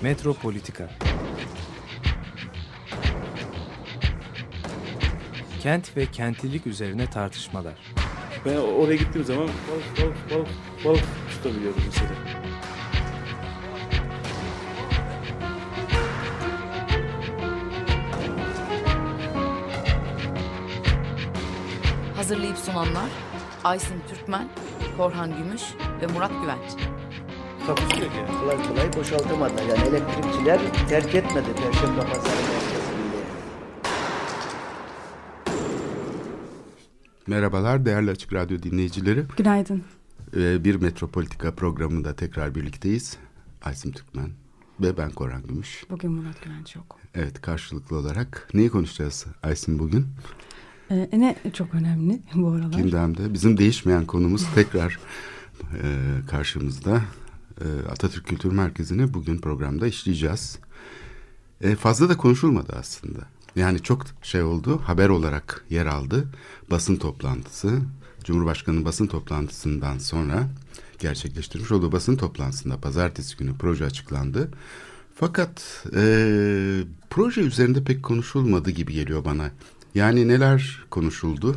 Metropolitika. Kent ve kentlilik üzerine tartışmalar. Ben oraya gittiğim zaman balık tutabiliyorum mesela. Hazırlayıp sunanlar Aysin Türkmen, Korhan Gümüş ve Murat Güvenç. Takusuyor ki. Kolay kolay boşaltamadılar. Yani elektrikçiler terk etmedi Perşembe Pazarı merkezini. Merhabalar değerli Açık Radyo dinleyicileri. Günaydın. Bir Metropolitika programında tekrar birlikteyiz. Aysim Türkmen ve ben Korhan Gümüş. Bugün Murat Güvenç yok. Evet, karşılıklı olarak. Neyi konuşacağız Aysim bugün? Ne çok önemli bu aralar. Gündemde bizim değişmeyen konumuz tekrar karşımızda. Atatürk Kültür Merkezi'ni bugün programda işleyeceğiz. Fazla da konuşulmadı aslında. Yani çok şey oldu, haber olarak yer aldı. Basın toplantısı, Cumhurbaşkanı'nın basın toplantısından sonra gerçekleştirmiş olduğu basın toplantısında pazartesi günü proje açıklandı. Fakat proje üzerinde pek konuşulmadı gibi geliyor bana. Yani neler konuşuldu?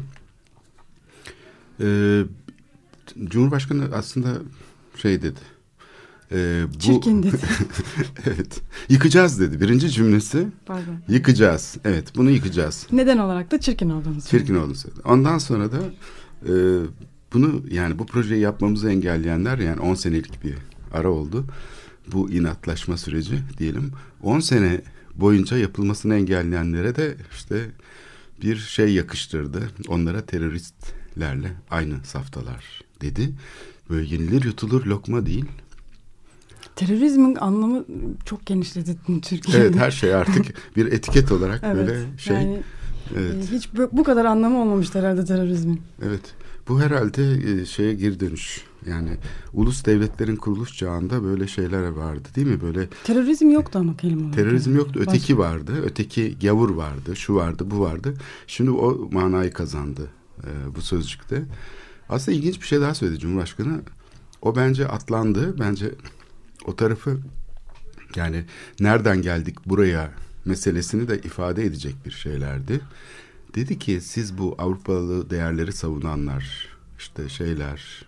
Cumhurbaşkanı aslında şey dedi. Çirkin dedi. Evet. Yıkacağız dedi. Birinci cümlesi. Pardon. Yıkacağız. Evet, bunu yıkacağız. Neden olarak da çirkin olduğunu söyledi. Çirkin olduğunu söyledi. Ondan sonra da bunu, yani bu projeyi yapmamızı engelleyenler, yani 10 senelik bir ara oldu. Bu inatlaşma süreci diyelim. 10 sene boyunca yapılmasını engelleyenlere de işte bir şey yakıştırdı. Onlara teröristlerle aynı saftalar dedi. Böyle yenilir yutulur lokma değil. Terörizmin anlamı çok genişledi Türkiye'de. Evet, her şey artık bir etiket olarak evet, böyle şey. Yani, evet. Hiç bu kadar anlamı olmamıştı herhalde terörizmin. Evet. Bu herhalde şeye geri dönüş. Yani ulus devletlerin kuruluş çağında böyle şeyler vardı değil mi? Böyle terörizm yoktu ama kelime olarak. Terörizm yoktu. Öteki vardı. Öteki gavur vardı. Şu vardı, bu vardı. Şimdi o manayı kazandı bu sözcükte. Aslında ilginç bir şey daha söyledi Cumhurbaşkanı. O bence atlandı. Bence o tarafı, yani nereden geldik buraya meselesini de ifade edecek bir şeylerdi. Dedi ki siz bu Avrupalı değerleri savunanlar, işte şeyler,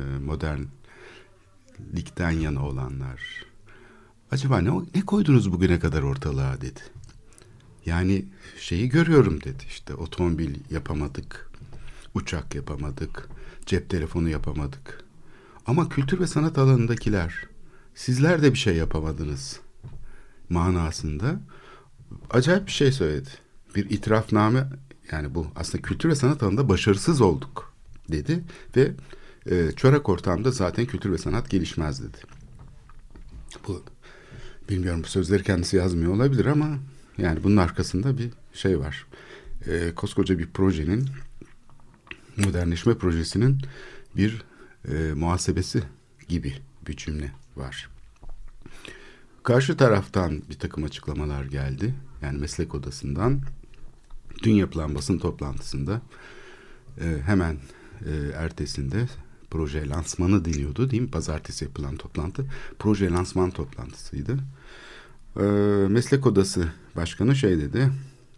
modernlikten yana olanlar, acaba ne koydunuz bugüne kadar ortalığa dedi. Yani şeyi görüyorum dedi, işte otomobil yapamadık, uçak yapamadık, cep telefonu yapamadık. Ama kültür ve sanat alanındakiler, sizler de bir şey yapamadınız manasında acayip bir şey söyledi. Bir itirafname, yani bu aslında kültür ve sanat alanında başarısız olduk dedi ve çorak ortamda zaten kültür ve sanat gelişmez dedi. Bu, bilmiyorum, bu sözleri kendisi yazmıyor olabilir ama yani bunun arkasında bir şey var. Koskoca bir projenin, modernleşme projesinin bir muhasebesi gibi bir cümle var. Karşı taraftan bir takım açıklamalar geldi. Yani meslek odasından dün yapılan basın toplantısında hemen ertesinde proje lansmanı deniyordu değil mi? Pazartesi yapılan toplantı proje lansman toplantısıydı. Meslek odası başkanı şey dedi.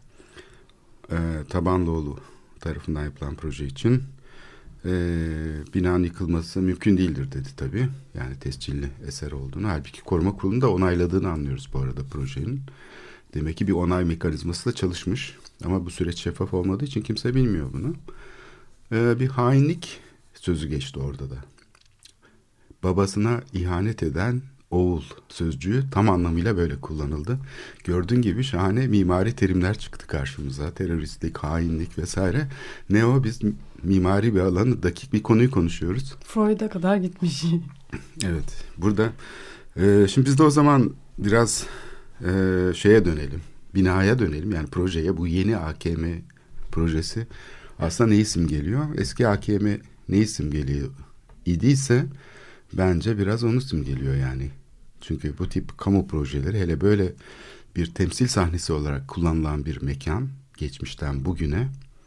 Tabanlıoğlu tarafından yapılan proje için binanın yıkılması mümkün değildir dedi tabii. Yani tescilli eser olduğunu. Halbuki koruma kurulunun da onayladığını anlıyoruz bu arada projenin. Demek ki bir onay mekanizması da çalışmış. Ama bu süreç şeffaf olmadığı için kimse bilmiyor bunu. Bir hainlik sözü geçti orada da. Babasına ihanet eden oğul sözcüğü tam anlamıyla böyle kullanıldı. Gördüğün gibi şahane mimari terimler çıktı karşımıza. Teröristlik, hainlik vesaire. Ne o? Biz mimari bir alanı, dakik bir konuyu konuşuyoruz. Freud'a kadar gitmiş. Evet. Burada şimdi biz de o zaman biraz şeye dönelim. Binaya dönelim. Yani projeye, bu yeni AKM projesi aslında ne isim geliyor? Eski AKM ne isim geliyor idiyse bence biraz onu simgeliyor yani. Çünkü bu tip kamu projeleri, hele böyle bir temsil sahnesi olarak kullanılan bir mekan, geçmişten bugüne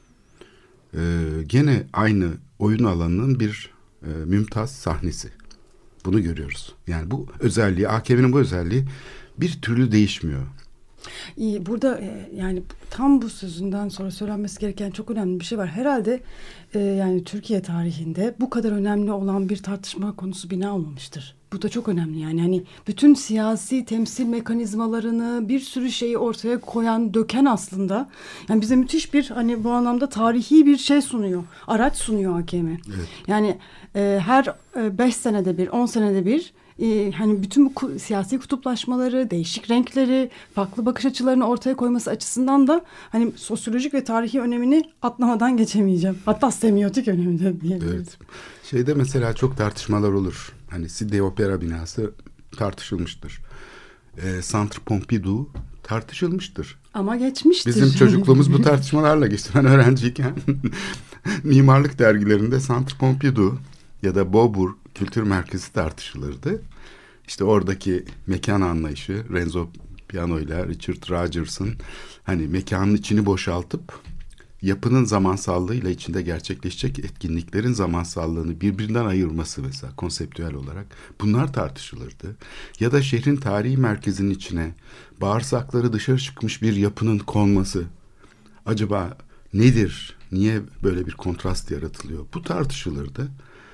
gene aynı oyun alanının bir mümtaz sahnesi. Bunu görüyoruz. Yani bu özelliği, AKM'nin bu özelliği bir türlü değişmiyor. İyi, burada yani tam bu sözünden sonra söylenmesi gereken çok önemli bir şey var. Herhalde yani Türkiye tarihinde bu kadar önemli olan bir tartışma konusu bina olmamıştır. Bu da çok önemli yani. Hani bütün siyasi temsil mekanizmalarını, bir sürü şeyi ortaya koyan, döken aslında. Yani bize müthiş bir hani bu anlamda tarihi bir şey sunuyor. Araç sunuyor AKM. Evet. Yani her 5 senede bir, 10 senede bir hani bütün bu siyasi kutuplaşmaları, değişik renkleri, farklı bakış açılarını ortaya koyması açısından da hani sosyolojik ve tarihi önemini atlamadan geçemeyeceğim. Hatta semiotik önemini de diyebiliriz. Evet. Şeyde mesela çok tartışmalar olur. Hani Sydney Opera binası tartışılmıştır. Centre Pompidou tartışılmıştır. Ama geçmiştir. Bizim çocukluğumuz bu tartışmalarla geçti. Ben öğrenciyken mimarlık dergilerinde Centre Pompidou ya da Beaubourg Kültür Merkezi tartışılırdı. İşte oradaki mekan anlayışı, Renzo Piano ile Richard Rodgers'ın hani mekanın içini boşaltıp yapının zamansallığıyla içinde gerçekleşecek etkinliklerin zamansallığını birbirinden ayırması mesela konseptüel olarak bunlar tartışılırdı. Ya da şehrin tarihi merkezinin içine bağırsakları dışarı çıkmış bir yapının konması acaba nedir? Niye böyle bir kontrast yaratılıyor? Bu tartışılırdı.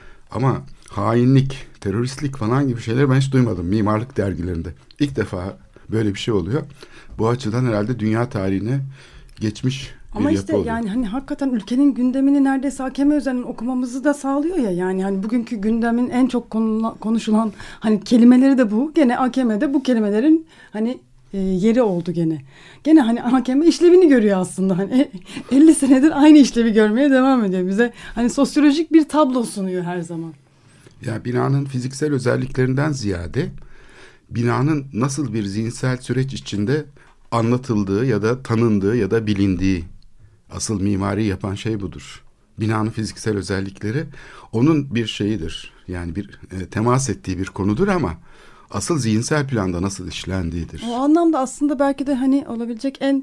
Ama hainlik, teröristlik falan gibi şeyler ben hiç duymadım mimarlık dergilerinde. İlk defa böyle bir şey oluyor. Bu açıdan herhalde dünya tarihine geçmiş ama bir işte yapı oluyor. yani hani hakikaten ülkenin gündemini neredeyse AKM üzerinden okumamızı da sağlıyor ya. Yani hani bugünkü gündemin en çok konuşulan hani kelimeleri de bu. Gene AKM'de bu kelimelerin hani yeri oldu gene. Gene hani AKM işlevini görüyor aslında. Hani 50 senedir aynı işlevi görmeye devam ediyor. Bize hani sosyolojik bir tablo sunuyor her zaman. Ya binanın fiziksel özelliklerinden ziyade binanın nasıl bir zihinsel süreç içinde anlatıldığı ya da tanındığı ya da bilindiği asıl mimari yapan şey budur. Binanın fiziksel özellikleri onun bir şeyidir. Yani bir temas ettiği bir konudur ama asıl zihinsel planda nasıl işlendiğidir. O anlamda aslında belki de hani olabilecek en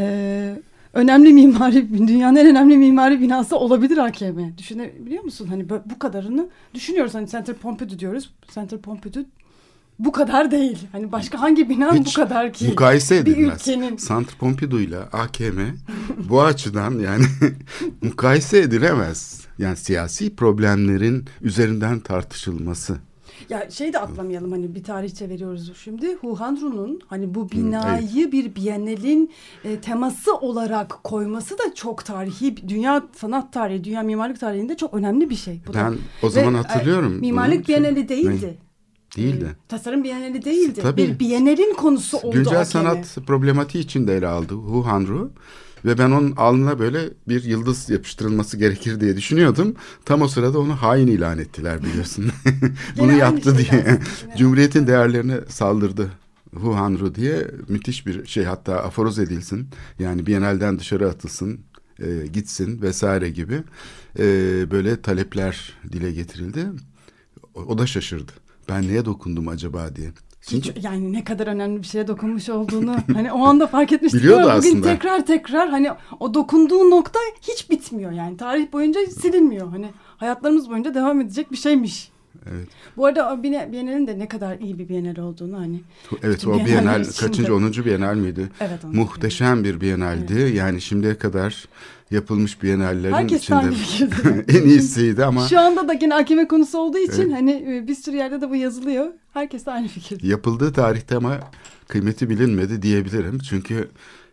önemli mimari, dünyanın en önemli mimari binası olabilir AKM. Düşünebiliyor musun? Hani bu kadarını düşünüyoruz. Hani Centre Pompidou diyoruz. Centre Pompidou bu kadar değil. Hani başka hangi bina hiç bu kadar ki? mukayese edilmez. Bir ülkenin. Centre Pompidou ile AKM bu açıdan yani mukayese edilemez. Yani siyasi problemlerin üzerinden tartışılması. Ya şey de atlamayalım hani bir tarihçe veriyoruz şimdi. Huhandru'nun hani bu binayı bir Biennale'in teması olarak koyması da çok tarihi, dünya sanat tarihi, dünya mimarlık tarihinde çok önemli bir şey. Bu Ben da. o zaman hatırlıyorum. Mimarlık Biennale değildi. Değildi. Tasarım Biennale değildi. Tabii. Bir Biennale'in konusu oldu. Güncel AKM. sanat problematiği için de ele aldı Huhandru. Ve ben onun alnına böyle bir yıldız yapıştırılması gerekir diye düşünüyordum. Tam o sırada onu hain ilan ettiler biliyorsun. Bunu yaptı diye. Cumhuriyetin değerlerine saldırdı Huhandru diye müthiş bir şey. Hatta aforoz edilsin. Yani Biennale'den dışarı atılsın, gitsin vesaire gibi böyle talepler dile getirildi. O da şaşırdı. Ben neye dokundum acaba diye. Çünkü yani ne kadar önemli bir şeye dokunmuş olduğunu hani o anda fark etmiştik. Biliyordu bugün aslında. tekrar hani o dokunduğu nokta hiç bitmiyor yani. Tarih boyunca silinmiyor. Hani hayatlarımız boyunca devam edecek bir şeymiş. Evet. Bu arada Biennale'nin de ne kadar iyi bir Biennale olduğunu hani. Evet, o Biennale kaçıncı 10. Biennale miydi? Evet. Muhteşem bir Biennale'di. Evet. Yani şimdiye kadar yapılmış Biennale'lerin herkes içinde en iyisiydi ama. Şu anda da yine AKM konusu olduğu için evet. hani bir sürü yerde de bu yazılıyor. Herkes de aynı fikirde. Yapıldığı tarihte ama kıymeti bilinmedi diyebilirim. Çünkü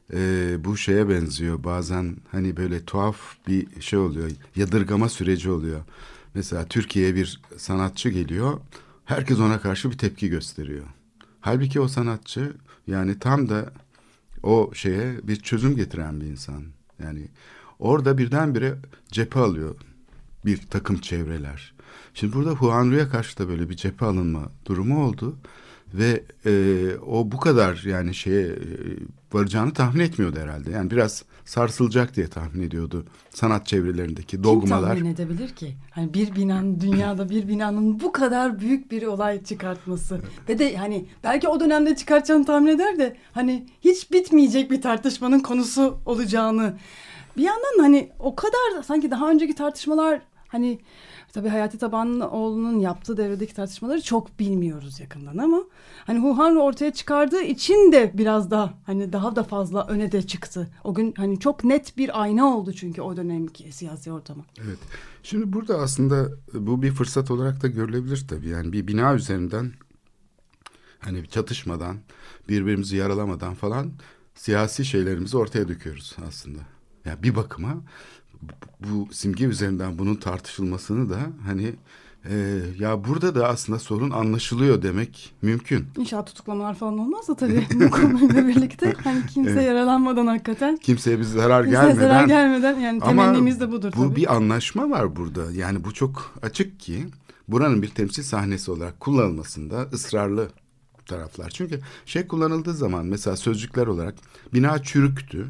bu şeye benziyor. Bazen hani böyle tuhaf bir şey oluyor. Yadırgama süreci oluyor. Mesela Türkiye'ye bir sanatçı geliyor. Herkes ona karşı bir tepki gösteriyor. Halbuki o sanatçı yani tam da o şeye bir çözüm getiren bir insan. Yani orada birdenbire cephe alıyor bir takım çevreler. Şimdi burada Huanru'ya karşı da böyle bir cephe alınma durumu oldu. Ve o bu kadar yani varacağını tahmin etmiyordu herhalde. Yani biraz sarsılacak diye tahmin ediyordu sanat çevrelerindeki dogmalar. Kim tahmin edebilir ki? Hani bir binanın dünyada bir binanın bu kadar büyük bir olay çıkartması. Ve de hani belki o dönemde çıkartacağını tahmin eder de hani hiç bitmeyecek bir tartışmanın konusu olacağını. Bir yandan hani o kadar sanki daha önceki tartışmalar Hani tabii Hayati Tabanlıoğlu'nun yaptığı devredeki tartışmaları çok bilmiyoruz yakından ama hani Huhan ortaya çıkardığı için de biraz da hani daha da fazla öne de çıktı. O gün hani çok net bir ayna oldu çünkü o dönemki siyasi ortama. Evet. Şimdi burada aslında bu bir fırsat olarak da görülebilir tabii. Yani bir bina üzerinden hani çatışmadan, birbirimizi yaralamadan falan siyasi şeylerimizi ortaya döküyoruz aslında. Yani bir bakıma bu simge üzerinden bunun tartışılmasını da hani ya burada da aslında sorun anlaşılıyor demek mümkün. İnşallah tutuklamalar falan olmazsa tabii bu konuyla birlikte hani kimse yaralanmadan hakikaten. Kimseye bir zarar Kimseye zarar gelmeden yani temennimiz de budur tabii. Bu bir anlaşma var burada. Yani bu çok açık ki buranın bir temsil sahnesi olarak kullanılmasında ısrarlı taraflar. Çünkü kullanıldığı zaman mesela sözcükler olarak bina çürüktü.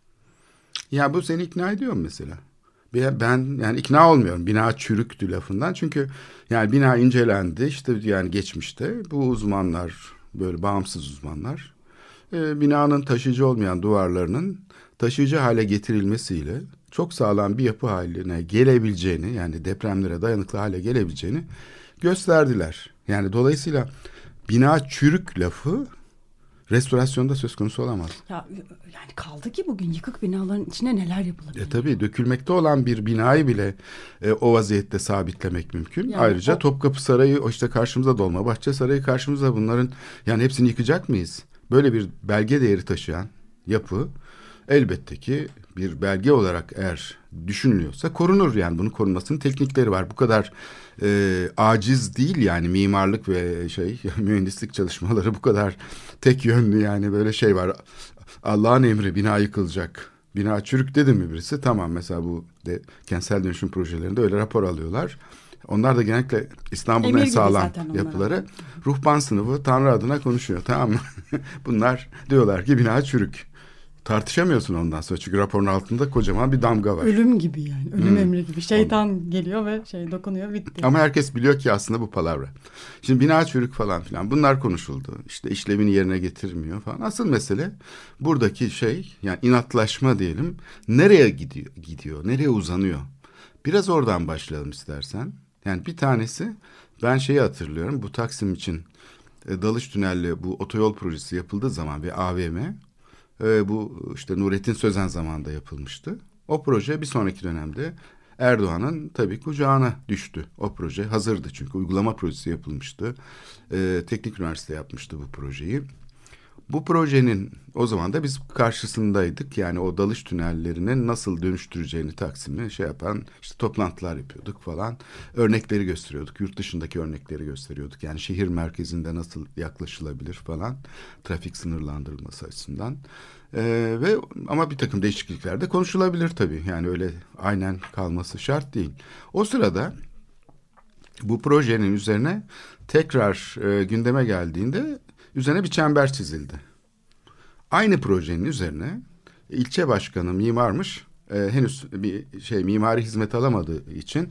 Ya bu seni ikna ediyor mu mesela? Ben yani ikna olmuyorum bina çürüktü lafından. Çünkü yani bina incelendi işte yani geçmişte bu uzmanlar böyle bağımsız uzmanlar binanın taşıyıcı olmayan duvarlarının taşıyıcı hale getirilmesiyle çok sağlam bir yapı haline gelebileceğini yani depremlere dayanıklı hale gelebileceğini gösterdiler. Yani dolayısıyla bina çürük lafı restorasyonda söz konusu olamaz. Yani kaldı ki bugün yıkık binaların içine neler yapılabilir? Tabii dökülmekte olan bir binayı bile o vaziyette sabitlemek mümkün. Yani ayrıca Topkapı Sarayı işte karşımıza, Dolmabahçe Sarayı karşımıza, bunların yani hepsini yıkacak mıyız? Böyle bir belge değeri taşıyan yapı elbette ki bir belge olarak eğer düşünülüyorsa korunur. Yani bunun korunmasının teknikleri var. Bu kadar aciz değil yani mimarlık ve mühendislik çalışmaları bu kadar tek yönlü yani böyle şey var. Allah'ın emri bina yıkılacak. Bina çürük dedi mi birisi? Tamam, mesela bu kentsel dönüşüm projelerinde öyle rapor alıyorlar. Onlar da genellikle İstanbul'un en sağlam yapıları. Ruhban sınıfı Tanrı adına konuşuyor, tamam mı? Bunlar diyorlar ki bina çürük. Tartışamıyorsun ondan sonra çünkü raporun altında kocaman bir damga var. Ölüm gibi yani. Ölüm emri gibi. Şeytan geliyor ve dokunuyor, bitti. Ama herkes biliyor ki aslında bu palavra. Şimdi bina çürük falan filan bunlar konuşuldu. İşte işlevini yerine getirmiyor falan. Asıl mesele buradaki yani inatlaşma diyelim. Nereye gidiyor? Nereye uzanıyor? Biraz oradan başlayalım istersen. Yani bir tanesi, ben hatırlıyorum. Bu Taksim için Dalış Tünelli bu otoyol projesi yapıldığı zaman ve AVM, bu işte Nurettin Sözen zamanında yapılmıştı. O proje bir sonraki dönemde Erdoğan'ın tabii kucağına düştü. O proje hazırdı çünkü uygulama projesi yapılmıştı. Teknik Üniversite yapmıştı bu projeyi. Bu projenin o zaman da biz karşısındaydık. Yani o dalış tünellerine nasıl dönüştüreceğini Taksim'i yapan işte toplantılar yapıyorduk falan. Örnekleri gösteriyorduk. Yurt dışındaki örnekleri gösteriyorduk. Yani şehir merkezinde nasıl yaklaşılabilir falan. Trafik sınırlandırılması açısından. Ama bir takım değişiklikler de konuşulabilir tabii. Yani öyle aynen kalması şart değil. O sırada bu projenin üzerine tekrar gündeme geldiğinde üzerine bir çember çizildi. Aynı projenin üzerine ilçe başkanı mimarmış. Henüz bir mimari hizmet alamadığı için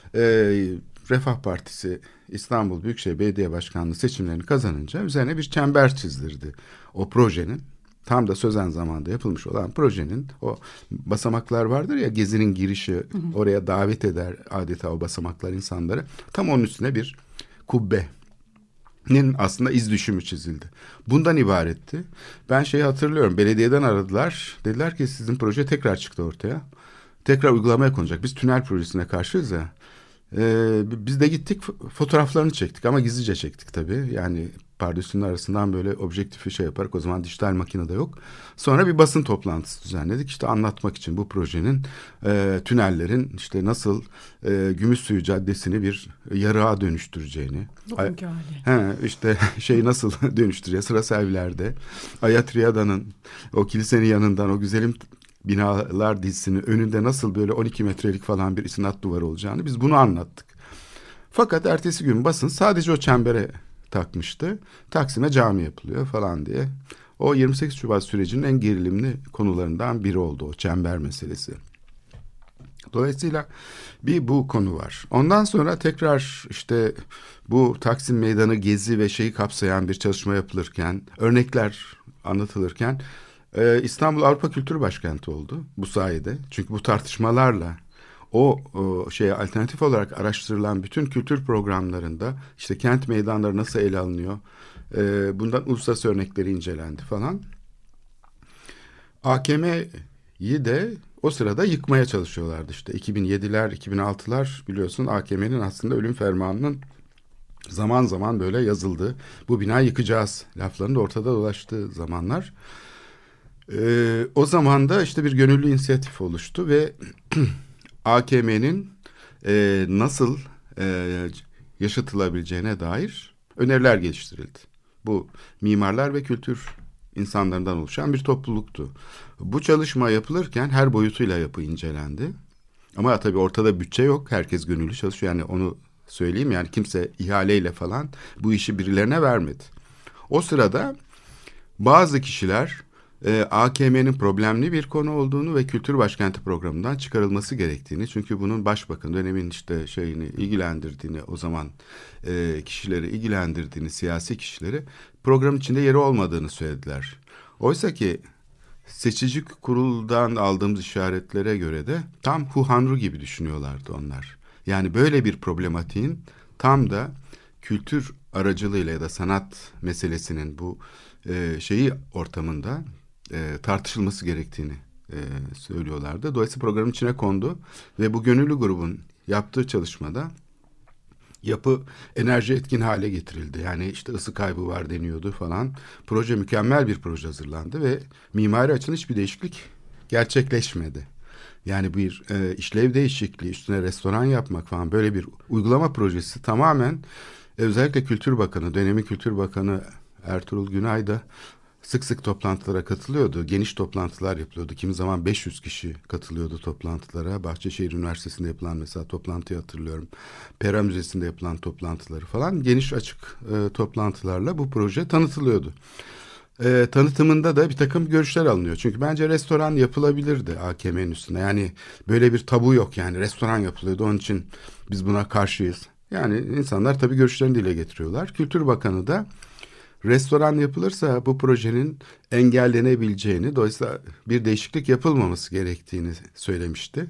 Refah Partisi İstanbul Büyükşehir Belediye Başkanlığı seçimlerini kazanınca üzerine bir çember çizdirdi. O projenin, tam da Sözen zamanında yapılmış olan projenin o basamaklar vardır ya, Gezi'nin girişi, oraya davet eder adeta o basamaklar insanları. Tam onun üstüne bir kubbenin aslında iz düşümü çizildi. Bundan ibaretti. Ben hatırlıyorum, belediyeden aradılar. Dediler ki sizin proje tekrar çıktı ortaya. Tekrar uygulamaya konacak. Biz tünel projesine karşıyız ya. Biz de gittik, fotoğraflarını çektik ama gizlice çektik tabii. Yani pardesünün arasından böyle objektifi yaparak, o zaman dijital makine de yok. Sonra bir basın toplantısı düzenledik. İşte anlatmak için bu projenin tünellerin nasıl Gümüşsuyu Caddesi'ni bir yarığa dönüştüreceğini. Bugünkü hali. Nasıl dönüştüreceğiz? Sırası evlerde. Ayatriyada'nın o kilisenin yanından o güzelim binalar dizisinin önünde nasıl böyle 12 metrelik falan bir istinat duvarı olacağını biz bunu anlattık. Fakat ertesi gün basın sadece o çembere takmıştı. Taksim'e cami yapılıyor falan diye. O 28 Şubat sürecinin en gerilimli konularından biri oldu o çember meselesi. Dolayısıyla bu konu var. Ondan sonra tekrar bu Taksim Meydanı, Gezi ve kapsayan bir çalışma yapılırken, örnekler anlatılırken İstanbul Avrupa Kültür Başkenti oldu bu sayede. Çünkü bu tartışmalarla o şeye alternatif olarak araştırılan bütün kültür programlarında işte kent meydanları nasıl ele alınıyor, bundan uluslararası örnekleri incelendi falan. AKM'yi de o sırada yıkmaya çalışıyorlardı işte 2007'ler, 2006'lar biliyorsun AKM'nin aslında ölüm fermanının zaman zaman böyle yazıldığı, bu binayı yıkacağız laflarının da ortada dolaştığı zamanlar. O zaman da işte bir gönüllü inisiyatif oluştu ve AKM'nin nasıl yaşatılabileceğine dair öneriler geliştirildi. Bu mimarlar ve kültür insanlarından oluşan bir topluluktu. Bu çalışma yapılırken her boyutuyla yapı incelendi. Ama tabii ortada bütçe yok. Herkes gönüllü çalışıyor. Yani onu söyleyeyim, yani kimse ihaleyle falan bu işi birilerine vermedi. O sırada bazı kişiler AKM'nin problemli bir konu olduğunu ve Kültür Başkenti programından çıkarılması gerektiğini, çünkü bunun başbakan dönemin işte şeyini ilgilendirdiğini, o zaman kişileri ilgilendirdiğini, siyasi kişileri program içinde yeri olmadığını söylediler. Oysa ki seçici kuruldan aldığımız işaretlere göre de tam Huhanru gibi düşünüyorlardı onlar. Yani böyle bir problematiğin tam da kültür aracılığıyla ya da sanat meselesinin bu şeyi ortamında tartışılması gerektiğini söylüyorlardı. Dolayısıyla programın içine kondu ve bu gönüllü grubun yaptığı çalışmada yapı enerji etkin hale getirildi. Yani işte ısı kaybı var deniyordu falan. Proje mükemmel bir proje hazırlandı ve mimari açıdan hiçbir değişiklik gerçekleşmedi. Yani bir işlev değişikliği, üstüne restoran yapmak falan, böyle bir uygulama projesi tamamen özellikle Kültür Bakanı, dönemin Kültür Bakanı Ertuğrul Günay da sık sık toplantılara katılıyordu. Geniş toplantılar yapılıyordu. Kimi zaman 500 kişi katılıyordu toplantılara. Bahçeşehir Üniversitesi'nde yapılan mesela toplantıyı hatırlıyorum. Pera Müzesi'nde yapılan toplantıları falan. Geniş açık toplantılarla bu proje tanıtılıyordu. Tanıtımında da bir takım görüşler alınıyor. Çünkü bence restoran yapılabilirdi AKM'nin üstüne. Yani böyle bir tabu yok, yani restoran yapılıyordu. Onun için biz buna karşıyız. Yani insanlar tabii görüşlerini dile getiriyorlar. Kültür Bakanı da restoran yapılırsa bu projenin engellenebileceğini, dolayısıyla bir değişiklik yapılmaması gerektiğini söylemişti.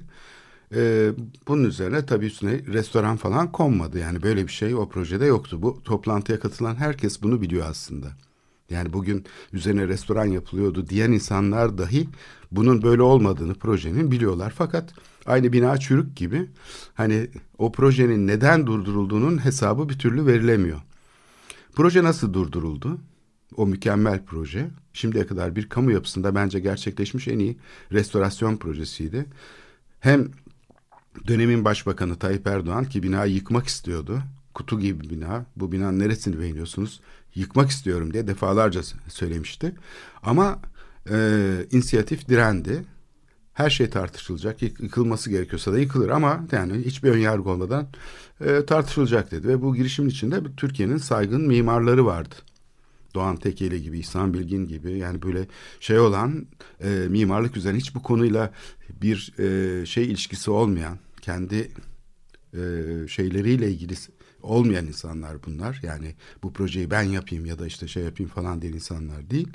Bunun üzerine tabii üstüne restoran falan konmadı. Yani böyle bir şey o projede yoktu. Bu toplantıya katılan herkes bunu biliyor aslında. Yani bugün üzerine restoran yapılıyordu diyen insanlar dahi bunun böyle olmadığını, projenin biliyorlar. Fakat aynı bina çürük gibi hani o projenin neden durdurulduğunun hesabı bir türlü verilemiyor. Proje nasıl durduruldu? O mükemmel proje şimdiye kadar bir kamu yapısında bence gerçekleşmiş en iyi restorasyon projesiydi. Hem dönemin başbakanı Tayyip Erdoğan, ki binayı yıkmak istiyordu. Kutu gibi bir bina. Bu binanın neresini beğeniyorsunuz? Yıkmak istiyorum diye defalarca söylemişti. Ama inisiyatif direndi. Her şey tartışılacak. Yıkılması gerekiyorsa da yıkılır ama yani hiçbir önyargı olmadan tartışılacak dedi. Ve bu girişimin içinde Türkiye'nin saygın mimarları vardı. Doğan Tekeli gibi, İhsan Bilgin gibi, yani böyle şey olan mimarlık üzerine hiç bu konuyla bir şey ilişkisi olmayan, kendi şeyleriyle ilgili olmayan insanlar bunlar. Yani bu projeyi ben yapayım ya da işte şey yapayım falan diyen insanlar değil.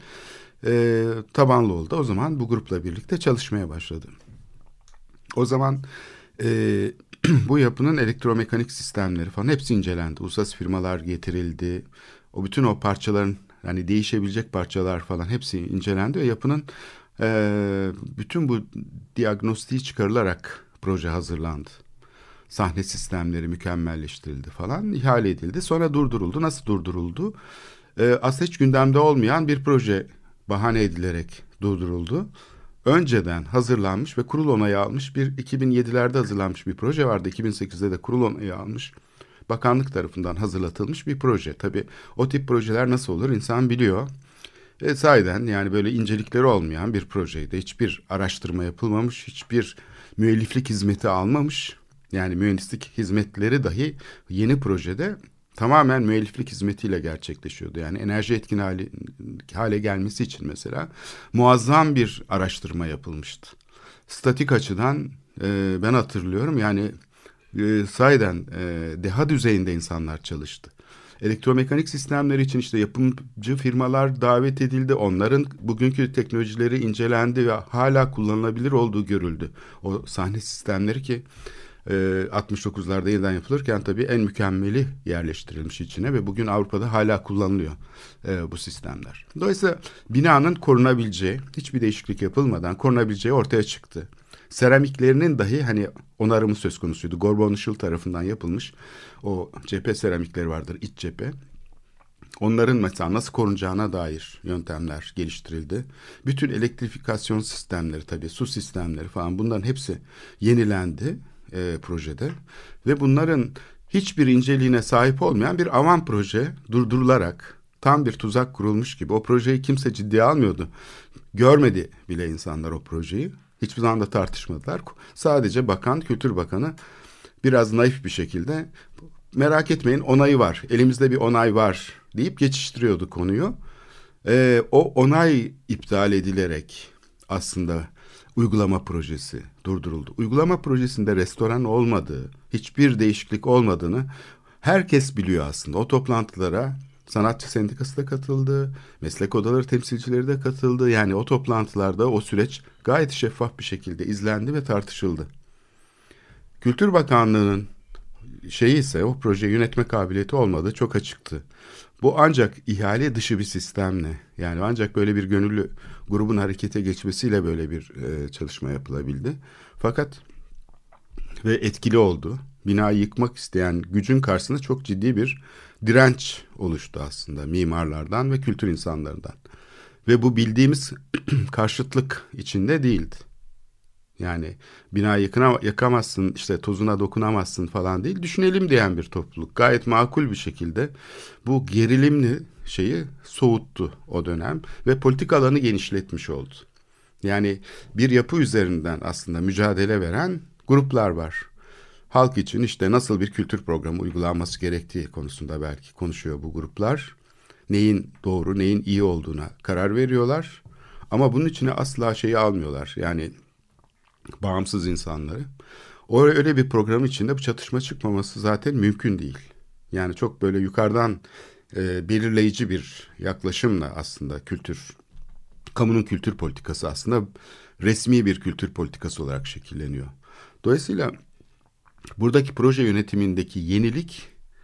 Tabanlı oldu. O zaman bu grupla birlikte çalışmaya başladı. O zaman bu yapının elektromekanik sistemleri falan hepsi incelendi. Uluslararası firmalar getirildi. O bütün o parçaların, yani değişebilecek parçalar falan hepsi incelendi ve yapının bütün bu diagnostiği çıkarılarak proje hazırlandı. Sahne sistemleri mükemmelleştirildi falan, ihale edildi. Sonra durduruldu. Nasıl durduruldu? Aslında hiç gündemde olmayan bir proje bahane edilerek durduruldu. Önceden hazırlanmış ve kurul onayı almış bir 2007'lerde hazırlanmış bir proje vardı. 2008'de de kurul onayı almış. Bakanlık tarafından hazırlatılmış bir proje. Tabii o tip projeler nasıl olur insan biliyor. Sahiden yani böyle incelikleri olmayan bir projeydi. Hiçbir araştırma yapılmamış, hiçbir müelliflik hizmeti almamış. Yani mühendislik hizmetleri dahi yeni projede tamamen müelliflik hizmetiyle gerçekleşiyordu. Yani enerji etkin hale gelmesi için mesela muazzam bir araştırma yapılmıştı. Statik açıdan ben hatırlıyorum, yani sahiden deha düzeyinde insanlar çalıştı. Elektromekanik sistemleri için işte yapımcı firmalar davet edildi. Onların bugünkü teknolojileri incelendi ve hala kullanılabilir olduğu görüldü. O sahne sistemleri ki 69'larda yeniden yapılırken tabii en mükemmeli yerleştirilmiş içine ve bugün Avrupa'da hala kullanılıyor bu sistemler. Dolayısıyla binanın korunabileceği, hiçbir değişiklik yapılmadan korunabileceği ortaya çıktı. Seramiklerinin dahi hani onarımı söz konusuydu. Gorbon Işıl tarafından yapılmış o cephe seramikleri vardır, iç cephe. Onların mesela nasıl korunacağına dair yöntemler geliştirildi. Bütün elektrifikasyon sistemleri, tabii su sistemleri falan, bunların hepsi yenilendi projede. Ve bunların hiçbir inceliğine sahip olmayan bir avan proje durdurularak tam bir tuzak kurulmuş gibi. O projeyi kimse ciddiye almıyordu. Görmedi bile insanlar o projeyi. Hiçbir zaman da tartışmadılar. Sadece bakan, Kültür Bakanı biraz naif bir şekilde merak etmeyin onayı var, elimizde bir onay var deyip geçiştiriyordu konuyu. O onay iptal edilerek aslında uygulama projesi durduruldu. Uygulama projesinde restoran olmadığı, hiçbir değişiklik olmadığını herkes biliyor aslında. O toplantılara sanatçı sendikası da katıldı, meslek odaları temsilcileri de katıldı. Yani o toplantılarda o süreç gayet şeffaf bir şekilde izlendi ve tartışıldı. Kültür Bakanlığı'nın şeyi ise o projeyi yönetme kabiliyeti olmadığı çok açıktı. Bu ancak ihale dışı bir sistemle, yani ancak böyle bir gönüllü grubun harekete geçmesiyle böyle bir çalışma yapılabildi. Fakat ve etkili oldu. Binayı yıkmak isteyen gücün karşısında çok ciddi bir direnç oluştu aslında mimarlardan ve kültür insanlarından. Ve bu bildiğimiz karşıtlık içinde değildi. Yani binayı yakamazsın, işte tozuna dokunamazsın falan değil, düşünelim diyen bir topluluk. Gayet makul bir şekilde bu gerilimli şeyi soğuttu o dönem ve politik alanı genişletmiş oldu. Yani bir yapı üzerinden aslında mücadele veren gruplar var. Halk için işte nasıl bir kültür programı uygulanması gerektiği konusunda belki konuşuyor bu gruplar. Neyin doğru, neyin iyi olduğuna karar veriyorlar. Ama bunun içine asla şeyi almıyorlar. Yani bağımsız insanları. Öyle bir program içinde bu çatışma çıkmaması zaten mümkün değil. Yani çok böyle yukarıdan belirleyici bir yaklaşımla aslında kamunun kültür politikası aslında resmi bir kültür politikası olarak şekilleniyor. Dolayısıyla buradaki proje yönetimindeki yenilik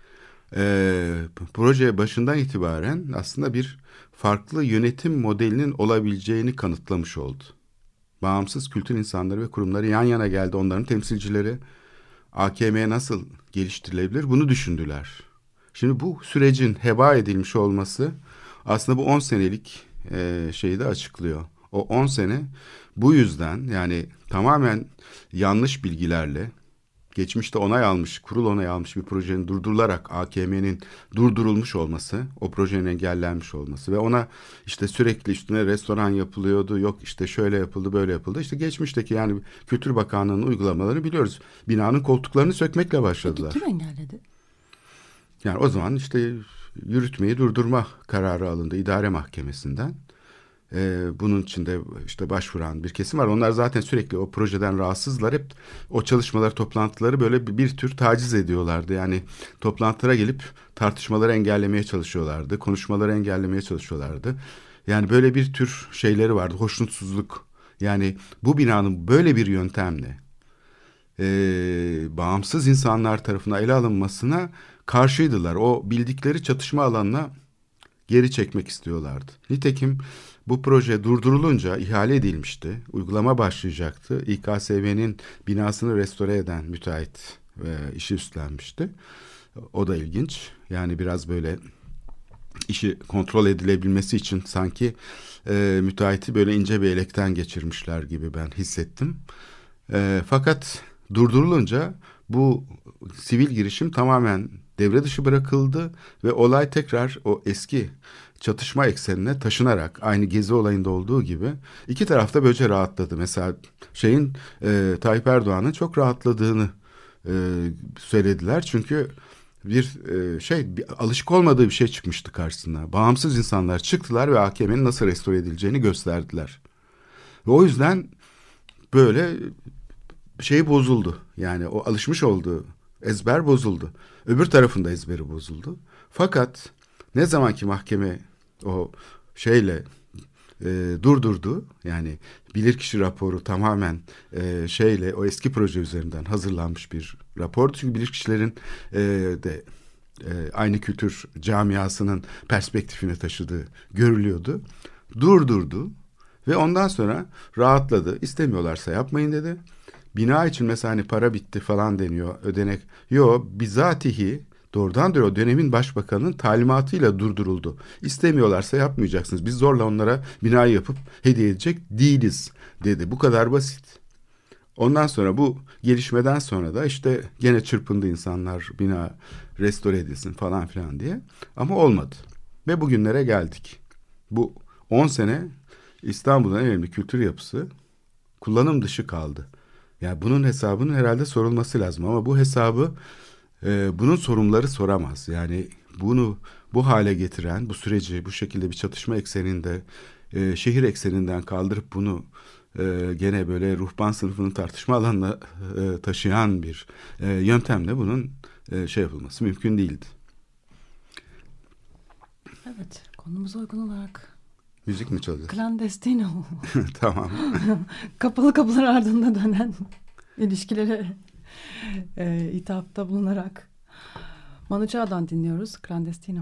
projeye başından itibaren aslında bir farklı yönetim modelinin olabileceğini kanıtlamış oldu. Bağımsız kültür insanları ve kurumları yan yana geldi. Onların temsilcileri AKM nasıl geliştirilebilir bunu düşündüler. Şimdi bu sürecin heba edilmiş olması aslında bu 10 senelik şeyi de açıklıyor. O 10 sene bu yüzden yani tamamen yanlış bilgilerle geçmişte kurul onay almış bir projenin durdurularak AKM'nin durdurulmuş olması, o projenin engellenmiş olması ve ona işte sürekli üstüne restoran yapılıyordu, yok işte şöyle yapıldı, böyle yapıldı. İşte geçmişteki yani Kültür Bakanlığı'nın uygulamalarını biliyoruz. Binanın koltuklarını sökmekle başladılar. Peki kim engelledi? Yani o zaman işte yürütmeyi durdurma kararı alındı idare mahkemesinden. Bunun içinde işte başvuran bir kesim var. Onlar zaten sürekli o projeden rahatsızlar. Hep o çalışmalar, toplantıları böyle bir tür taciz ediyorlardı. Yani toplantılara gelip tartışmaları engellemeye çalışıyorlardı. Konuşmaları engellemeye çalışıyorlardı. Yani böyle bir tür şeyleri vardı. Hoşnutsuzluk. Yani bu binanın böyle bir yöntemle bağımsız insanlar tarafından ele alınmasına karşıydılar. O bildikleri çatışma alanına geri çekmek istiyorlardı. Nitekim bu proje durdurulunca ihale edilmişti. Uygulama başlayacaktı. İKSV'nin binasını restore eden müteahhit işi üstlenmişti. O da ilginç. Yani biraz böyle işi kontrol edilebilmesi için sanki müteahhiti böyle ince bir elekten geçirmişler gibi ben hissettim. Fakat durdurulunca bu sivil girişim tamamen devre dışı bırakıldı ve olay tekrar o eski çatışma eksenine taşınarak aynı Gezi olayında olduğu gibi iki tarafta böylece rahatladı. Mesela Tayyip Erdoğan'ın çok rahatladığını söylediler. Çünkü bir alışık olmadığı bir şey çıkmıştı karşısına. Bağımsız insanlar çıktılar ve AKM'nin nasıl restore edileceğini gösterdiler. Ve o yüzden böyle şey bozuldu. Yani o alışmış olduğu ezber bozuldu. Öbür tarafında ezberi bozuldu. Fakat ne zamanki mahkeme o durdurdu. Yani bilirkişi raporu tamamen o eski proje üzerinden hazırlanmış bir rapordu. Çünkü bilirkişilerin de aynı kültür camiasının perspektifine taşıdığı görülüyordu. Durdurdu ve ondan sonra rahatladı. İstemiyorlarsa yapmayın dedi. Bina için mesela hani para bitti falan deniyor, ödenek. Yok, bizatihi doğrudan doğruya o dönemin başbakanının talimatıyla durduruldu. İstemiyorlarsa yapmayacaksınız. Biz zorla onlara binayı yapıp hediye edecek değiliz dedi. Bu kadar basit. Ondan sonra bu gelişmeden sonra da işte gene çırpındı insanlar, bina restore edilsin falan filan diye. Ama olmadı. Ve bugünlere geldik. Bu 10 sene İstanbul'un en önemli kültür yapısı kullanım dışı kaldı. Yani bunun hesabının herhalde sorulması lazım ama bu hesabı bunun sorumluları soramaz. Yani bu hale getiren, bu süreci bu şekilde bir çatışma ekseninde, şehir ekseninden kaldırıp bunu gene böyle ruhban sınıfının tartışma alanına taşıyan bir yöntemle bunun yapılması mümkün değildi. Evet, konumuza uygun olarak. Müzik mi çalacağız? Clandestino. Tamam. Kapalı kapılar ardında dönen ilişkilere ithafta bulunarak Manu Chao'dan dinliyoruz Clandestino.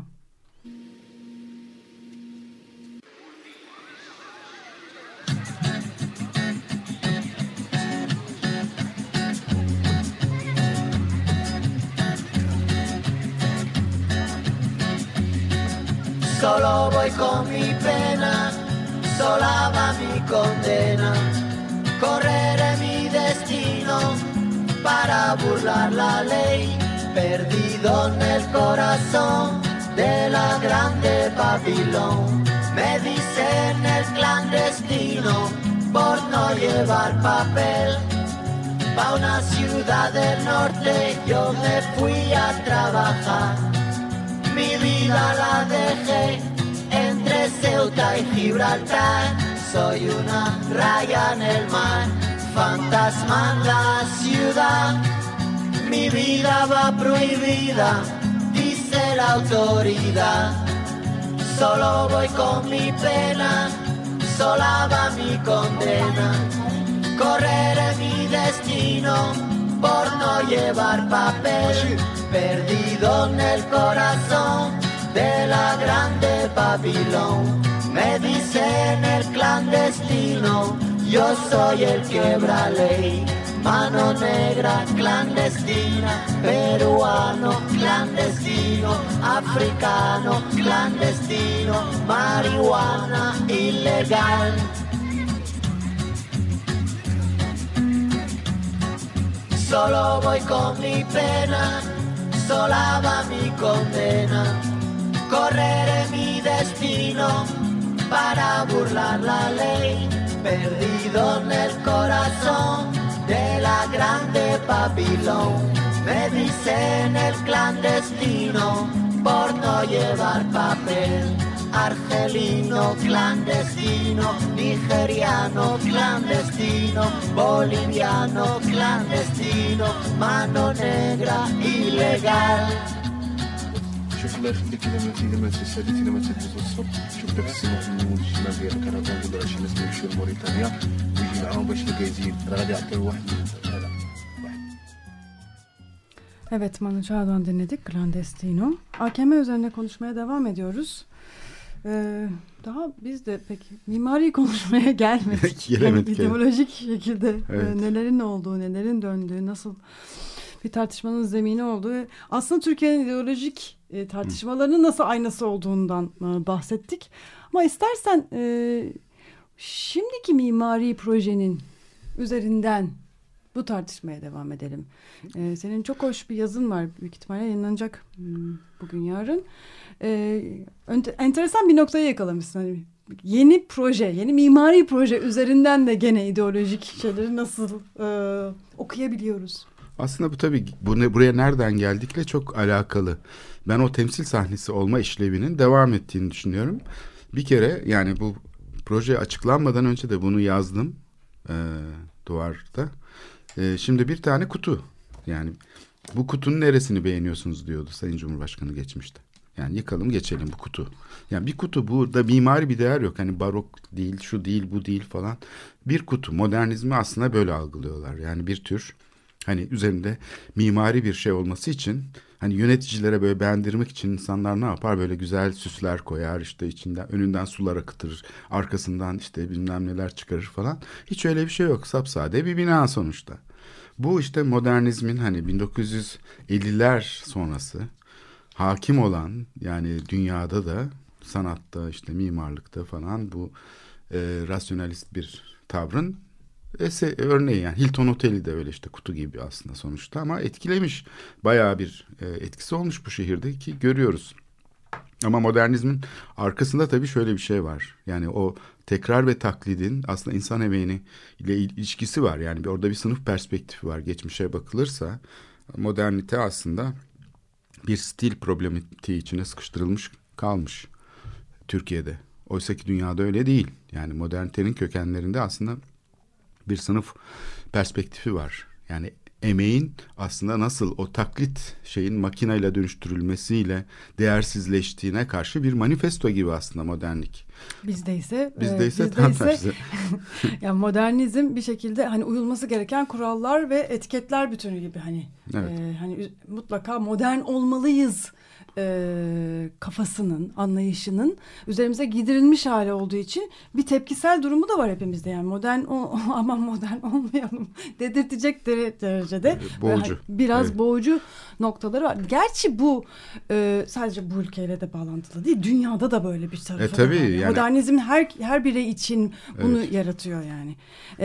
Solo voy con mi pena, sola va mi condena. Correré mi destino para burlar la ley, perdido en el corazón de la grande Babilón. Me dicen el clandestino por no llevar papel. Pa' una ciudad del norte yo me fui a trabajar. Mi vida la dejé entre Ceuta y Gibraltar. Soy una raya en el mar, fantasma en la ciudad. Mi vida va prohibida, dice la autoridad. Solo voy con mi pena, sola va mi condena. Correré mi destino por no llevar papel, perdido en el corazón de la grande Babilón. Me dicen el clandestino, yo soy el quebra ley. Mano negra clandestina, peruano clandestino, africano clandestino, marihuana ilegal. Solo voy con mi pena, sola va mi condena. Correré mi destino para burlar la ley, perdido en el corazón de la grande Babilón. Me dicen el clandestino por no llevar papel. Argelino clandestino, nigeriano clandestino, boliviano clandestino, mano negra ilegal. شوف الله يخليك الا ما تساليتي الا ما تدوز الصبح شوف داك السنه في المول الشمال ديال الكندا نقول راه شي ناس كيمشيو لموريتانيا ويجي معاهم باش الكايزين راه غادي يعطيو واحد هذا. Evet, Manu Chao'dan dinledik Clandestino. AKM üzerine konuşmaya devam ediyoruz. Daha biz de pek mimari konuşmaya gelmedik. Gelemedik. Yani ideolojik şekilde Evet. nelerin olduğu, nelerin döndüğü, nasıl bir tartışmanın zemini olduğu. Aslında Türkiye'nin ideolojik tartışmalarının nasıl aynası olduğundan bahsettik. Ama istersen şimdiki mimari projenin üzerinden bu tartışmaya devam edelim. Senin çok hoş bir yazın var. Büyük ihtimalle yayınlanacak bugün yarın. Enteresan bir noktayı yakalamışsın. Hani yeni proje, yeni mimari proje üzerinden de gene ideolojik şeyleri nasıl okuyabiliyoruz? Aslında bu tabii buraya nereden geldikle çok alakalı. Ben o temsil sahnesi olma işlevinin devam ettiğini düşünüyorum. Bir kere yani bu proje açıklanmadan önce de bunu yazdım duvarda. Şimdi bir tane kutu. Yani bu kutunun neresini beğeniyorsunuz diyordu Sayın Cumhurbaşkanı geçmişte. Yani yıkalım geçelim bu kutu. Yani bir kutu, burada mimari bir değer yok. Hani barok değil, şu değil, bu değil falan. Bir kutu. Modernizmi aslında böyle algılıyorlar. Yani bir tür hani üzerinde mimari bir şey olması için, hani yöneticilere böyle beğendirmek için insanlar ne yapar? Böyle güzel süsler koyar, işte içinden, önünden sular akıtır, arkasından işte bilmem neler çıkarır falan. Hiç öyle bir şey yok. Sapsade bir bina sonuçta. Bu işte modernizmin hani 1950'ler sonrası hakim olan, yani dünyada da sanatta, işte mimarlıkta falan bu rasyonalist bir tavrın örneği. Yani Hilton Oteli de öyle, işte kutu gibi aslında sonuçta, ama etkilemiş, bayağı bir etkisi olmuş bu şehirde ki görüyoruz. Ama modernizmin arkasında tabii şöyle bir şey var. Yani o tekrar ve taklidin aslında insan emeğini ile ilişkisi var. Yani orada bir sınıf perspektifi var. Geçmişe bakılırsa modernite aslında bir stil problematiği içine sıkıştırılmış kalmış Türkiye'de. Oysa ki dünyada öyle değil. Yani modernitenin kökenlerinde aslında bir sınıf perspektifi var. Yani emeğin aslında nasıl o taklit şeyin makineyle dönüştürülmesiyle değersizleştiğine karşı bir manifesto gibi aslında modernlik. Bizde ise tam tersi. yani modernizm bir şekilde hani uyulması gereken kurallar ve etiketler bütünü gibi, hani Evet. hani mutlaka modern olmalıyız kafasının, anlayışının üzerimize giydirilmiş hali olduğu için bir tepkisel durumu da var hepimizde. Yani aman modern olmayalım dedirtecek derecede boğucu. Biraz evet. boğucu noktaları var. Gerçi bu sadece bu ülkeyle de bağlantılı değil. Dünyada da böyle bir tarafı tabii, var. yani... Modernizm her birey için bunu evet. yaratıyor yani.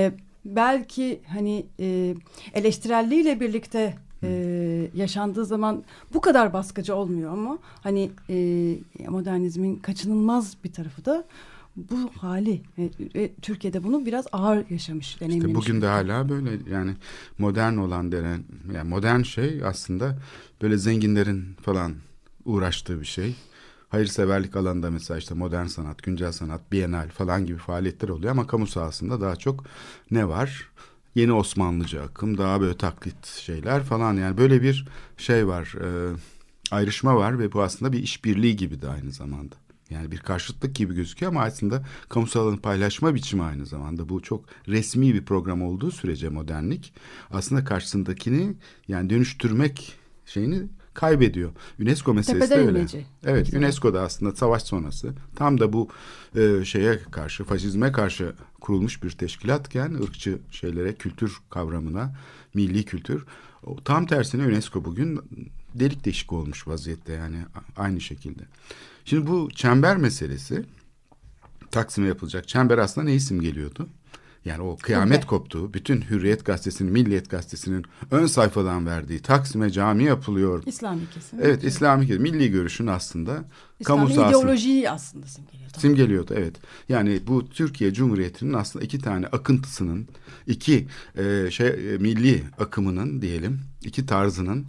Belki hani eleştirelliğiyle birlikte yaşandığı zaman bu kadar baskıcı olmuyor, ama hani modernizmin kaçınılmaz bir tarafı da bu hali. Türkiye'de bunu biraz ağır yaşamış, deneyimlemiş. İşte bugün de hala böyle, yani modern olan denen, yani modern şey aslında böyle zenginlerin falan uğraştığı bir şey. Hayırseverlik alanında mesela işte modern sanat, güncel sanat, bienal falan gibi faaliyetler oluyor, ama kamu sahasında daha çok ne var? Yeni Osmanlıca akım, daha böyle taklit şeyler falan, yani böyle bir şey var, ayrışma var ve bu aslında bir işbirliği gibi de aynı zamanda. Yani bir karşıtlık gibi gözüküyor ama aslında kamusal alanı paylaşma biçimi aynı zamanda. Bu çok resmi bir program olduğu sürece modernlik aslında karşısındakini yani dönüştürmek şeyini kaybediyor. UNESCO meselesi de öyle. Evet, UNESCO'da aslında savaş sonrası tam da bu şeye karşı, faşizme karşı kurulmuş bir teşkilatken, ırkçı şeylere, kültür kavramına, milli kültür, tam tersine UNESCO bugün delik deşik olmuş vaziyette, yani aynı şekilde. Şimdi bu çember meselesi, Taksim'e yapılacak çember aslında neyi simgeliyordu? Yani o kıyamet koptu. Bütün Hürriyet Gazetesi'nin, Milliyet Gazetesi'nin ön sayfadan verdiği Taksim'e cami yapılıyor. İslami kesim. Evet, İslami kesim. Milli görüşün aslında İslami kamu sahasında. ideolojiyi aslında simgeliyordu. Simgeliyordu, evet. Yani bu Türkiye Cumhuriyeti'nin aslında iki tane akıntısının, iki milli akımının diyelim, iki tarzının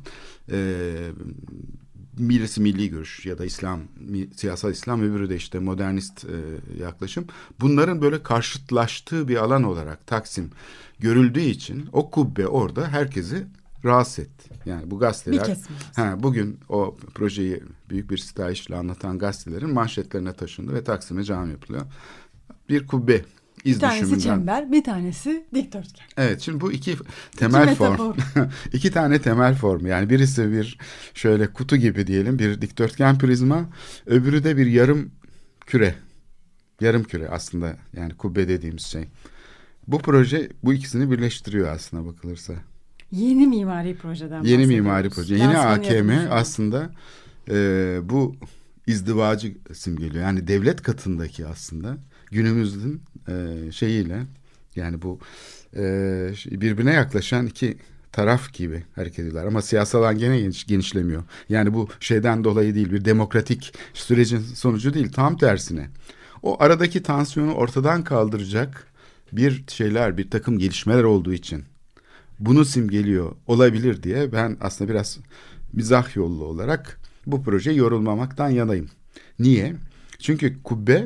birisi milli görüş ya da İslam, siyasal İslam, öbürü de işte modernist yaklaşım. Bunların böyle karşıtlaştığı bir alan olarak Taksim görüldüğü için o kubbe orada herkesi rahatsız etti. Yani bu gazeteler bugün o projeyi büyük bir sitayişle anlatan gazetelerin manşetlerine taşındı ve Taksim'e cami yapılıyor. Bir kubbe. Bir tanesi çember, bir tanesi dikdörtgen. Evet, şimdi bu iki temel form. İki tane temel form. Yani birisi bir şöyle kutu gibi diyelim, bir dikdörtgen prizma, öbürü de bir yarım küre. Yarım küre aslında, yani kubbe dediğimiz şey. Bu proje bu ikisini birleştiriyor aslında bakılırsa. Yeni mimari projeden Yeni mimari proje. Yeni AKM aslında bu izdivacı simgeliyor. Yani devlet katındaki aslında günümüzün şeyiyle, yani bu birbirine yaklaşan iki taraf gibi hareket ediyorlar. Ama siyasal alan gene genişlemiyor. Yani bu şeyden dolayı değil, bir demokratik sürecin sonucu değil. Tam tersine. O aradaki tansiyonu ortadan kaldıracak bir takım gelişmeler olduğu için bunu simgeliyor olabilir diye ben aslında biraz mizah yollu olarak bu projeyi yorulmamaktan yanayım. Niye? Çünkü kubbe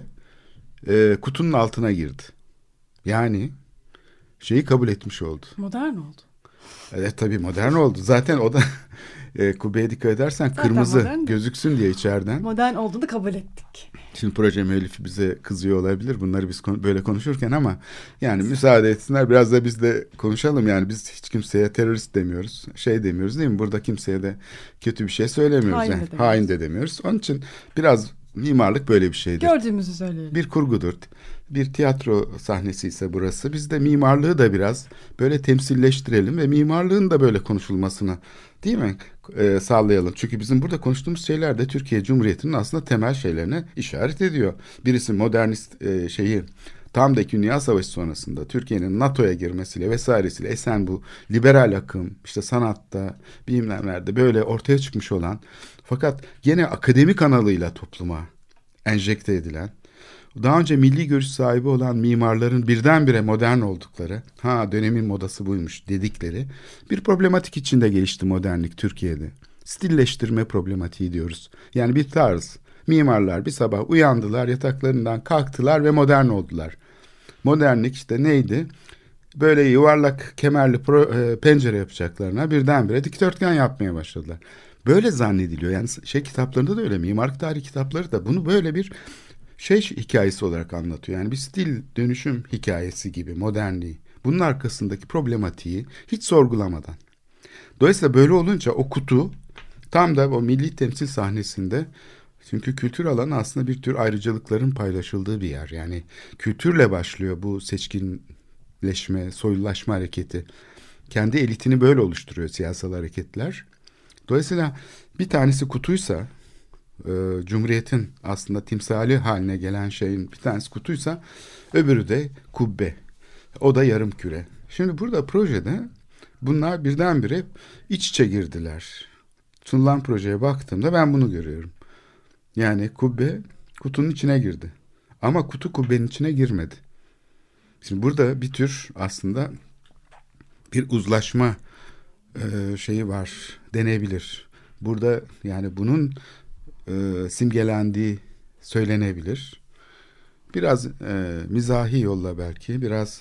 kutunun altına girdi. Yani şeyi kabul etmiş oldu. Modern oldu. Evet tabii modern oldu. Zaten o da kubbeye dikkat edersen Zaten kırmızı modern. gözüksün diye içeriden. Modern olduğunu kabul ettik. Şimdi proje müellifi bize kızıyor olabilir. Bunları biz böyle konuşurken ama yani müsaade etsinler biraz da biz de konuşalım. Yani biz hiç kimseye terörist demiyoruz. Şey demiyoruz değil mi? Burada kimseye de kötü bir şey söylemiyoruz. Hain de Yani. demiyoruz. Hain de demiyoruz. Onun için biraz mimarlık böyle bir şeydir. Gördüğümüzü söyleyelim. Bir kurgudur. Bir tiyatro sahnesi ise burası. Biz de mimarlığı da biraz böyle temsilleştirelim ve mimarlığın da böyle konuşulmasını değil mi sağlayalım. Çünkü bizim burada konuştuğumuz şeyler de Türkiye Cumhuriyeti'nin aslında temel şeylerine işaret ediyor. Birisi modernist tam da 2. Dünya Savaşı sonrasında Türkiye'nin NATO'ya girmesiyle vesairesiyle esen bu liberal akım işte sanatta bilimlerde böyle ortaya çıkmış olan fakat gene akademik kanalıyla topluma enjekte edilen daha önce milli görüş sahibi olan mimarların birdenbire modern oldukları, dönemin modası buymuş dedikleri bir problematik içinde gelişti modernlik Türkiye'de. Stilleştirme problematiği diyoruz. Yani bir tarz. Mimarlar bir sabah uyandılar, yataklarından kalktılar ve modern oldular. Modernlik işte neydi? Böyle yuvarlak kemerli pencere yapacaklarına birdenbire dikdörtgen yapmaya başladılar. Böyle zannediliyor. Yani kitaplarında da öyle, mimarlık tarihi kitapları da bunu böyle bir hikayesi olarak anlatıyor. Yani bir stil dönüşüm hikayesi gibi modernliği. Bunun arkasındaki problematiği hiç sorgulamadan. Dolayısıyla böyle olunca o kutu tam da o milli temsil sahnesinde çünkü kültür alanı aslında bir tür ayrıcalıkların paylaşıldığı bir yer. Yani kültürle başlıyor bu seçkinleşme, soylulaşma hareketi. Kendi elitini böyle oluşturuyor siyasal hareketler. Dolayısıyla bir tanesi kutuysa Cumhuriyet'in aslında timsali haline gelen şeyin bir tanesi kutuysa öbürü de kubbe. O da yarım küre. Şimdi burada projede bunlar birdenbire iç içe girdiler. Sunulan projeye baktığımda ben bunu görüyorum. Yani kubbe kutunun içine girdi. Ama kutu kubbenin içine girmedi. Şimdi burada bir tür aslında bir uzlaşma şeyi var denebilir. Burada yani bunun simgelendiği söylenebilir. Biraz mizahi yolla belki, biraz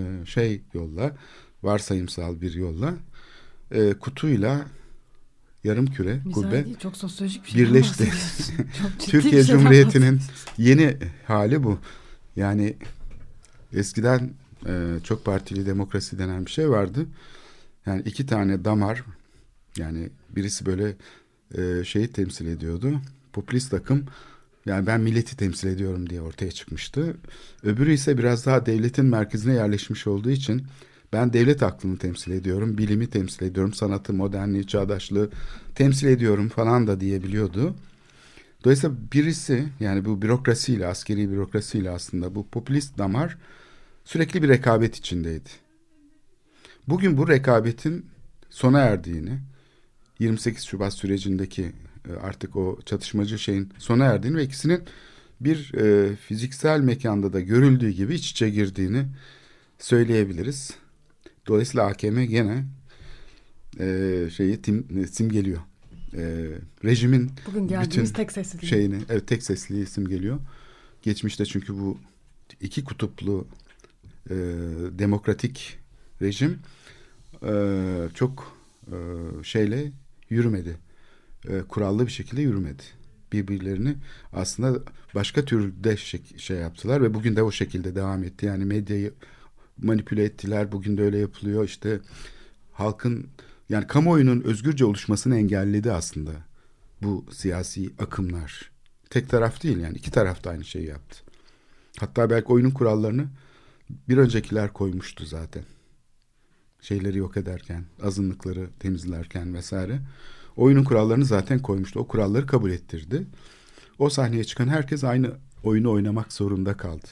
yolla, varsayımsal bir yolla kutuyla yarım küre kubbe Değil, çok sosyolojik bir şeyden birleşti. Çok ciddi Türkiye bir şeyden Cumhuriyeti'nin yeni hali bu. Yani eskiden çok partili demokrasi denen bir şey vardı. Yani 2 tane damar, yani birisi böyle şeyi temsil ediyordu. Popülist akım, yani ben milleti temsil ediyorum diye ortaya çıkmıştı. Öbürü ise biraz daha devletin merkezine yerleşmiş olduğu için ben devlet aklını temsil ediyorum, bilimi temsil ediyorum, sanatı, modernliği, çağdaşlığı temsil ediyorum falan da diyebiliyordu. Dolayısıyla birisi, yani bu bürokrasiyle, askeri bürokrasiyle aslında bu popülist damar sürekli bir rekabet içindeydi. Bugün bu rekabetin sona erdiğini, 28 Şubat sürecindeki artık o çatışmacı şeyin sona erdiğini ve ikisinin bir fiziksel mekanda da görüldüğü gibi iç içe girdiğini söyleyebiliriz. Dolayısıyla AKM gene simgeliyor. Rejimin bugün geldiğimiz tek sesli şeyini, tek sesliliği simgeliyor. Geçmişte çünkü bu 2 kutuplu demokratik rejim çok yürümedi. Kurallı bir şekilde yürümedi. Birbirlerini aslında başka türde şey yaptılar ve bugün de o şekilde devam etti. Yani medyayı manipüle ettiler. Bugün de öyle yapılıyor. İşte halkın, yani kamuoyunun özgürce oluşmasını engelledi aslında bu siyasi akımlar. Tek taraf değil, yani 2 taraf da aynı şeyi yaptı. Hatta belki oyunun kurallarını bir öncekiler koymuştu zaten. Şeyleri yok ederken, azınlıkları temizlerken vesaire. Oyunun kurallarını zaten koymuştu. O kuralları kabul ettirdi. O sahneye çıkan herkes aynı oyunu oynamak zorunda kaldı.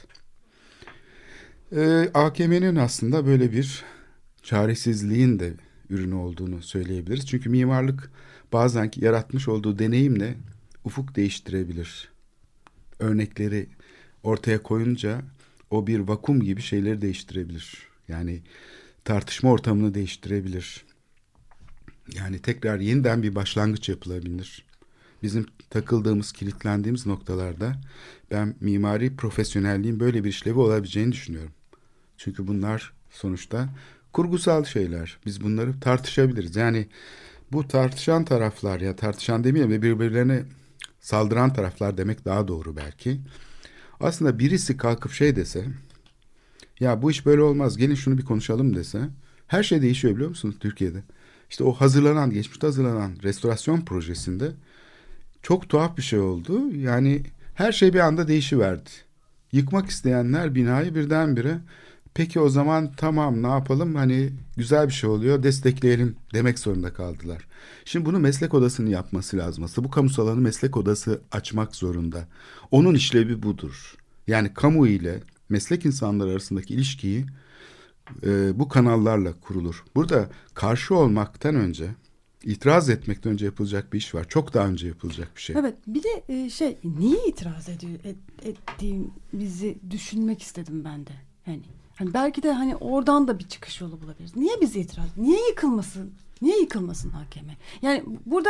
AKM'nin aslında böyle bir çaresizliğin de ürünü olduğunu söyleyebiliriz. Çünkü mimarlık bazen yaratmış olduğu deneyimle ufuk değiştirebilir. Örnekleri ortaya koyunca o bir vakum gibi şeyleri değiştirebilir. Yani tartışma ortamını değiştirebilir. Yani tekrar yeniden bir başlangıç yapılabilir. Bizim takıldığımız, kilitlendiğimiz noktalarda ben mimari profesyonelliğin böyle bir işlevi olabileceğini düşünüyorum. Çünkü bunlar sonuçta kurgusal şeyler. Biz bunları tartışabiliriz. Yani bu tartışan taraflar, ya tartışan demeyelim de birbirlerine saldıran taraflar demek daha doğru belki. Aslında birisi kalkıp şey dese, ya bu iş böyle olmaz, gelin şunu bir konuşalım dese, her şey değişiyor biliyor musunuz Türkiye'de? İşte o geçmişte hazırlanan restorasyon projesinde çok tuhaf bir şey oldu. Yani her şey bir anda değişiverdi. Yıkmak isteyenler binayı birdenbire, peki o zaman tamam ne yapalım, hani güzel bir şey oluyor, destekleyelim demek zorunda kaldılar. Şimdi bunu meslek odasının yapması lazım. Aslında bu kamusal alanı meslek odası açmak zorunda. Onun işlevi budur. Yani kamu ile meslek insanları arasındaki ilişkiyi bu kanallarla kurulur. Burada karşı olmaktan önce, itiraz etmekten önce yapılacak bir iş var. Çok daha önce yapılacak bir şey. Evet, bir de niye itiraz ettiğimizi düşünmek istedim ben de. Hani belki de hani oradan da bir çıkış yolu bulabiliriz. Niye bizi itiraz? Niye yıkılmasın AKM? Yani burada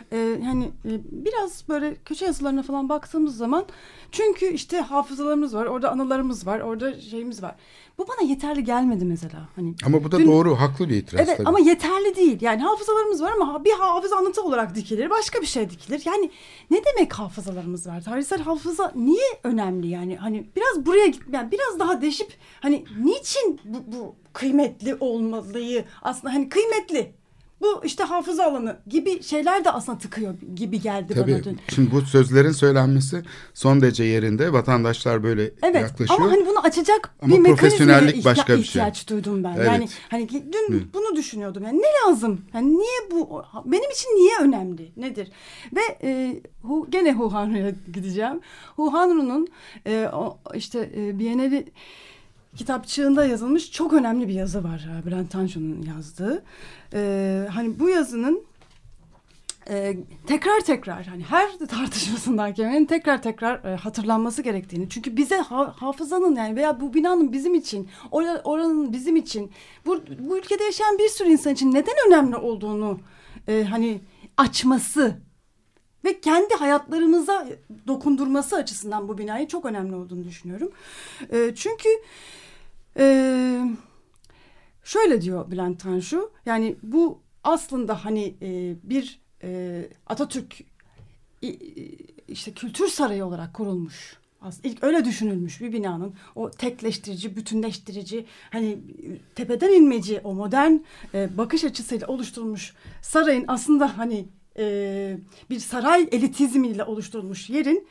biraz böyle köşe yazılarına falan baktığımız zaman, çünkü işte hafızalarımız var, orada anılarımız var, orada şeyimiz var. Bu bana yeterli gelmedi mesela. Hani ama bu da doğru, haklı bir itiraz. Evet, tabii. Ama yeterli değil. Yani hafızalarımız var ama bir hafıza anıtı olarak dikilir, başka bir şey dikilir. Yani ne demek hafızalarımız var? Tarihsel hafıza niye önemli yani? Hani biraz buraya yani biraz daha deşip, hani niçin bu kıymetli olmalıyı, aslında hani kıymetli. Bu işte hafıza alanı gibi şeyler de aslında tıkıyor gibi geldi bana dün. Şimdi bu sözlerin söylenmesi son derece yerinde. Vatandaşlar böyle yaklaşıyor. Ama hani bunu açacak ama bir mekanizmaya ihtiyaç duydum ben. Evet. Yani hani dün bunu düşünüyordum. Yani ne lazım? Yani niye bu? Benim için niye önemli? Nedir? Ve gene Hu Hanru'ya gideceğim. Hu Hanru'nun Biennale kitapçığında yazılmış çok önemli bir yazı var. Bülent Tanju'nun yazdığı. Hani bu yazının tekrar hani her tartışmasından AKM'nin tekrar hatırlanması gerektiğini. Çünkü bize hafızanın yani veya bu binanın bizim için, oranın bizim için, bu ülkede yaşayan bir sürü insan için neden önemli olduğunu hani açması ve kendi hayatlarımıza dokundurması açısından bu binayı çok önemli olduğunu düşünüyorum. Çünkü şöyle diyor Bülent Tanju, yani bu aslında hani bir Atatürk işte kültür sarayı olarak kurulmuş. Aslında ilk öyle düşünülmüş bir binanın, o tekleştirici, bütünleştirici, hani tepeden inmeci, o modern bakış açısıyla oluşturulmuş sarayın aslında hani bir saray elitizmiyle oluşturulmuş yerin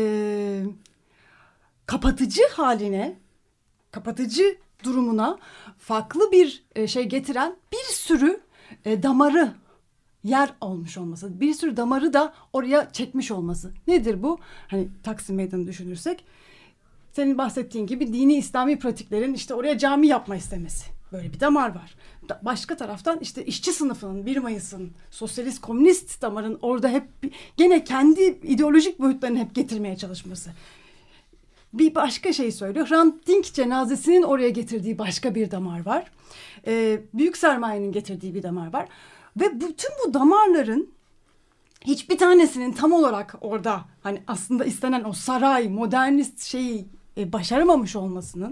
kapatıcı durumuna farklı bir şey getiren bir sürü damarı yer olmuş olması, bir sürü damarı da oraya çekmiş olması. Nedir bu? Hani Taksim Meydanı düşünürsek, senin bahsettiğin gibi dini İslami pratiklerin işte oraya cami yapma istemesi. Böyle bir damar var. Başka taraftan işte işçi sınıfının, 1 Mayıs'ın, sosyalist komünist damarın orada hep gene kendi ideolojik boyutlarını hep getirmeye çalışması. Bir başka şey söylüyor. Hrant Dink cenazesinin oraya getirdiği başka bir damar var. Büyük sermayenin getirdiği bir damar var. Ve bütün bu damarların hiçbir tanesinin tam olarak orada hani aslında istenen o saray, modernist şeyi başaramamış olmasının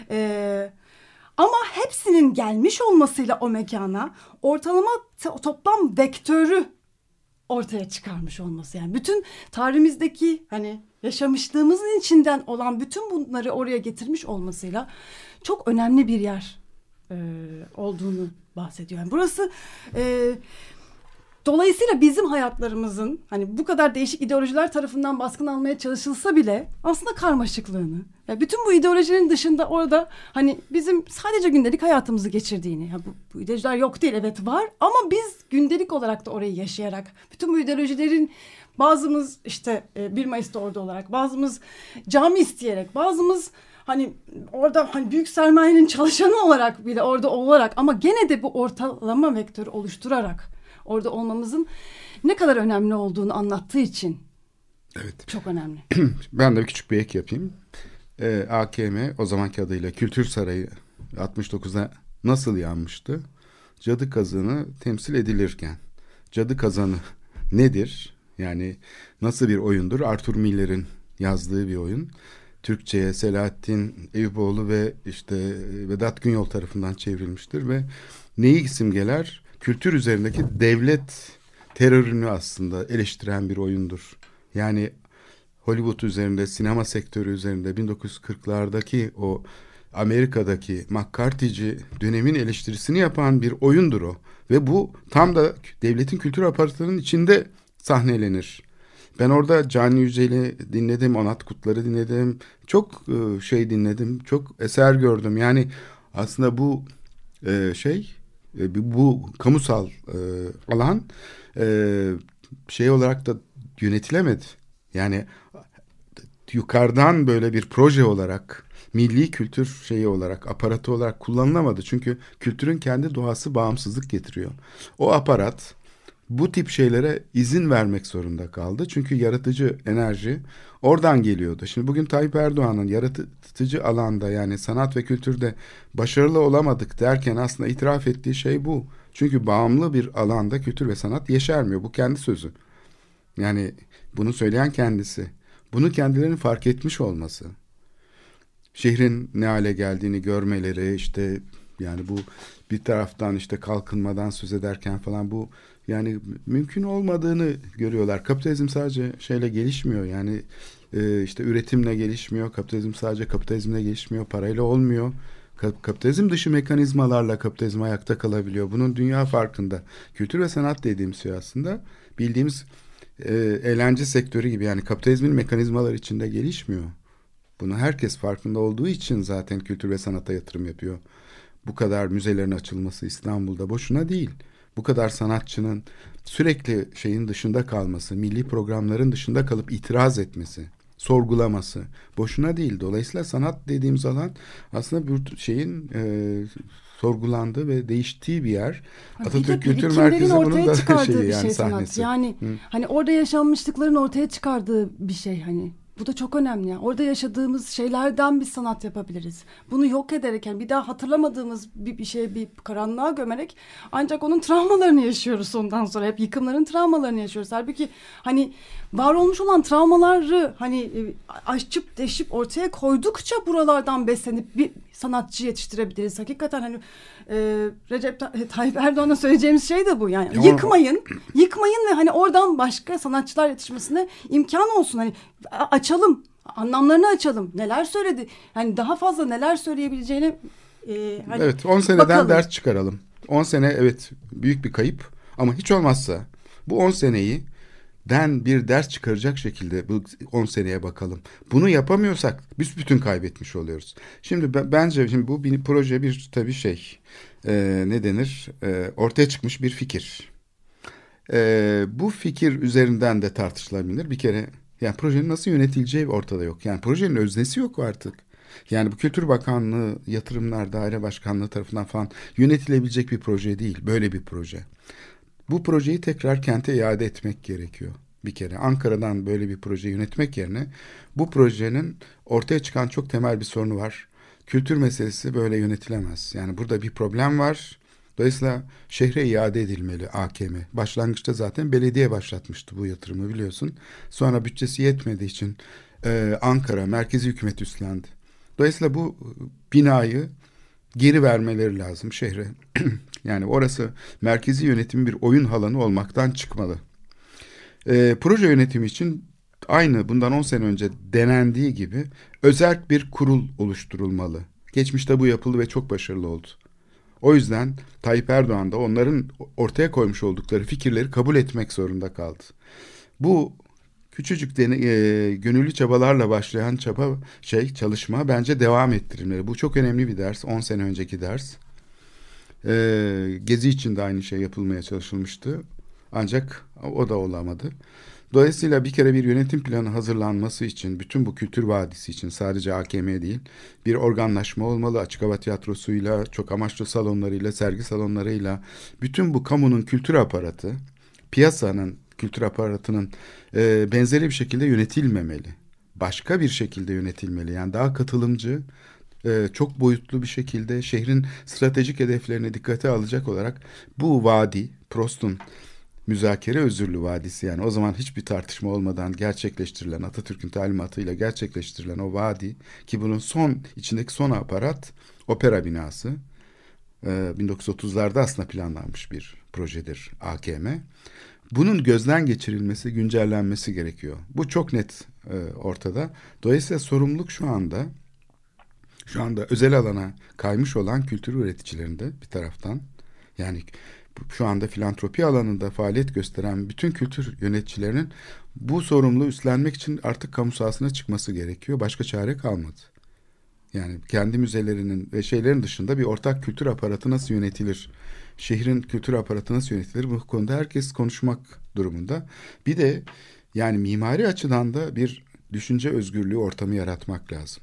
ama hepsinin gelmiş olmasıyla o mekana ortalama toplam vektörü ortaya çıkarmış olması. Yani bütün tarihimizdeki hani yaşamışlığımızın içinden olan bütün bunları oraya getirmiş olmasıyla çok önemli bir yer olduğunu bahsediyor. Yani burası dolayısıyla bizim hayatlarımızın hani bu kadar değişik ideolojiler tarafından baskın almaya çalışılsa bile aslında karmaşıklığını, yani bütün bu ideolojinin dışında orada hani bizim sadece gündelik hayatımızı geçirdiğini, yani bu ideolojiler yok değil, evet var, ama biz gündelik olarak da orayı yaşayarak bütün bu ideolojilerin bazımız işte 1 Mayıs'ta orada olarak, bazımız cami isteyerek, bazımız hani orada hani büyük sermayenin çalışanı olarak bile orada olarak, ama gene de bu ortalama vektörü oluşturarak orada olmamızın ne kadar önemli olduğunu anlattığı için çok önemli. Ben de küçük bir ek yapayım. AKM, o zamanki adıyla Kültür Sarayı, 69'da nasıl yanmıştı? Cadı kazanı temsil edilirken. Cadı kazanı nedir? Yani nasıl bir oyundur? Arthur Miller'in yazdığı bir oyun. Türkçe'ye Selahattin Eyüboğlu ve işte Vedat Günyol tarafından çevrilmiştir ve neyi simgeler? Kültür üzerindeki devlet terörünü aslında eleştiren bir oyundur. Yani Hollywood üzerinde, sinema sektörü üzerinde 1940'lardaki o Amerika'daki McCarthy'ci dönemin eleştirisini yapan bir oyundur o. Ve bu tam da devletin kültür aparatlarının içinde sahnelenir. Ben orada Cani Yücel'i dinledim, Onat Kutlar'ı dinledim. Çok şey dinledim, çok eser gördüm. Yani aslında bu bu kamusal alan şey olarak da yönetilemedi. Yani yukarıdan böyle bir proje olarak, milli kültür şeyi olarak, aparatı olarak kullanılamadı. Çünkü kültürün kendi doğası bağımsızlık getiriyor. O aparat bu tip şeylere izin vermek zorunda kaldı. Çünkü yaratıcı enerji oradan geliyordu. Şimdi bugün Tayyip Erdoğan'ın yaratıcı alanda, yani sanat ve kültürde başarılı olamadık derken aslında itiraf ettiği şey bu. Çünkü bağımlı bir alanda kültür ve sanat yeşermiyor. Bu kendi sözü. Yani bunu söyleyen kendisi. Bunu kendilerinin fark etmiş olması. Şehrin ne hale geldiğini görmeleri, işte yani bu bir taraftan işte kalkınmadan söz ederken falan, bu yani mümkün olmadığını görüyorlar. Kapitalizm sadece şeyle gelişmiyor. Yani işte üretimle gelişmiyor. Kapitalizm sadece kapitalizmle gelişmiyor. Parayla olmuyor. Kapitalizm dışı mekanizmalarla kapitalizm ayakta kalabiliyor. Bunun dünya farkında. Kültür ve sanat dediğimiz şey aslında bildiğimiz eğlence sektörü gibi, yani kapitalizmin mekanizmaları içinde gelişmiyor. Bunu herkes farkında olduğu için zaten kültür ve sanata yatırım yapıyor. Bu kadar müzelerin açılması İstanbul'da boşuna değil. Bu kadar sanatçının sürekli şeyin dışında kalması, milli programların dışında kalıp itiraz etmesi, sorgulaması boşuna değil. Dolayısıyla sanat dediğimiz alan aslında bir şeyin sorgulandığı ve değiştiği bir yer. Atatürk Kültür Merkezi bunun da şeyi, yani sahnesi. Yani hani orada yaşanmışlıkların ortaya çıkardığı bir şey hani. Bu da çok önemli. Orada yaşadığımız şeylerden biz sanat yapabiliriz. Bunu yok ederek, yani bir daha hatırlamadığımız bir şey, bir karanlığa gömerek ancak onun travmalarını yaşıyoruz ondan sonra. Hep yıkımların travmalarını yaşıyoruz. Halbuki hani var olmuş olan travmaları hani açıp deşip ortaya koydukça buralardan beslenip bir sanatçı yetiştirebiliriz. Hakikaten hani Recep Tayyip Erdoğan'a söyleyeceğimiz şey de bu. Yani yıkmayın ve hani oradan başka sanatçılar yetişmesine imkan olsun. Hani açalım, anlamlarını açalım. Neler söyledi? Yani daha fazla neler söyleyebileceğini hani evet, 10 seneden bakalım. Ders çıkaralım. 10 sene evet büyük bir kayıp ama hiç olmazsa bu 10 seneyi bir ders çıkaracak şekilde bu 10 seneye bakalım. Bunu yapamıyorsak biz bütün kaybetmiş oluyoruz. Şimdi bence bu bir proje, bir tabii şey ne denir? Ortaya çıkmış bir fikir. Bu fikir üzerinden de tartışılabilir. Bir kere yani projenin nasıl yönetileceği ortada yok. Yani projenin öznesi yok artık. Yani bu Kültür Bakanlığı, Yatırımlar Daire Başkanlığı tarafından falan yönetilebilecek bir proje değil. Böyle bir proje. Bu projeyi tekrar kente iade etmek gerekiyor. Bir kere Ankara'dan böyle bir proje yönetmek yerine bu projenin ortaya çıkan çok temel bir sorunu var. Kültür meselesi böyle yönetilemez. Yani burada bir problem var. Dolayısıyla şehre iade edilmeli AKM. Başlangıçta zaten belediye başlatmıştı bu yatırımı, biliyorsun. Sonra bütçesi yetmediği için Ankara merkezi hükümet üstlendi. Dolayısıyla bu binayı geri vermeleri lazım şehre. Yani orası merkezi yönetimin bir oyun alanı olmaktan çıkmalı. Proje yönetimi için aynı bundan 10 sene önce denendiği gibi özerk bir kurul oluşturulmalı. Geçmişte bu yapıldı ve çok başarılı oldu. O yüzden Tayyip Erdoğan da onların ortaya koymuş oldukları fikirleri kabul etmek zorunda kaldı. Bu küçücük gönüllü çabalarla başlayan çalışma bence devam ettirilmeli. Bu çok önemli bir ders. 10 sene önceki ders. Gezi için de aynı şey yapılmaya çalışılmıştı. Ancak o da olamadı. Dolayısıyla bir kere bir yönetim planı hazırlanması için, bütün bu kültür vadisi için, sadece AKM değil, bir organlaşma olmalı. Açık hava tiyatrosuyla, çok amaçlı salonlarıyla, sergi salonlarıyla, bütün bu kamunun kültür aparatı, piyasanın kültür aparatının benzeri bir şekilde yönetilmemeli. Başka bir şekilde yönetilmeli. Yani daha katılımcı, çok boyutlu bir şekilde şehrin stratejik hedeflerini dikkate alacak olarak bu vadi, Prost'un müzakere özürlü vadisi, yani o zaman hiçbir tartışma olmadan gerçekleştirilen, Atatürk'ün talimatıyla gerçekleştirilen o vadi, ki bunun içindeki son aparat opera binası. 1930'larda aslında planlanmış bir projedir AKM. Bunun gözden geçirilmesi, güncellenmesi gerekiyor. Bu çok net ortada. Dolayısıyla sorumluluk şu anda özel alana kaymış olan kültür üreticilerinde bir taraftan. Yani şu anda filantropi alanında faaliyet gösteren bütün kültür yöneticilerinin bu sorumluluğu üstlenmek için artık kamu sahasına çıkması gerekiyor. Başka çare kalmadı. Yani kendi müzelerinin ve şeylerin dışında bir ortak kültür aparatı nasıl yönetilir? Şehrin kültür aparatı nasıl yönetilir? Bu konuda herkes konuşmak durumunda. Bir de yani mimari açıdan da bir düşünce özgürlüğü ortamı yaratmak lazım.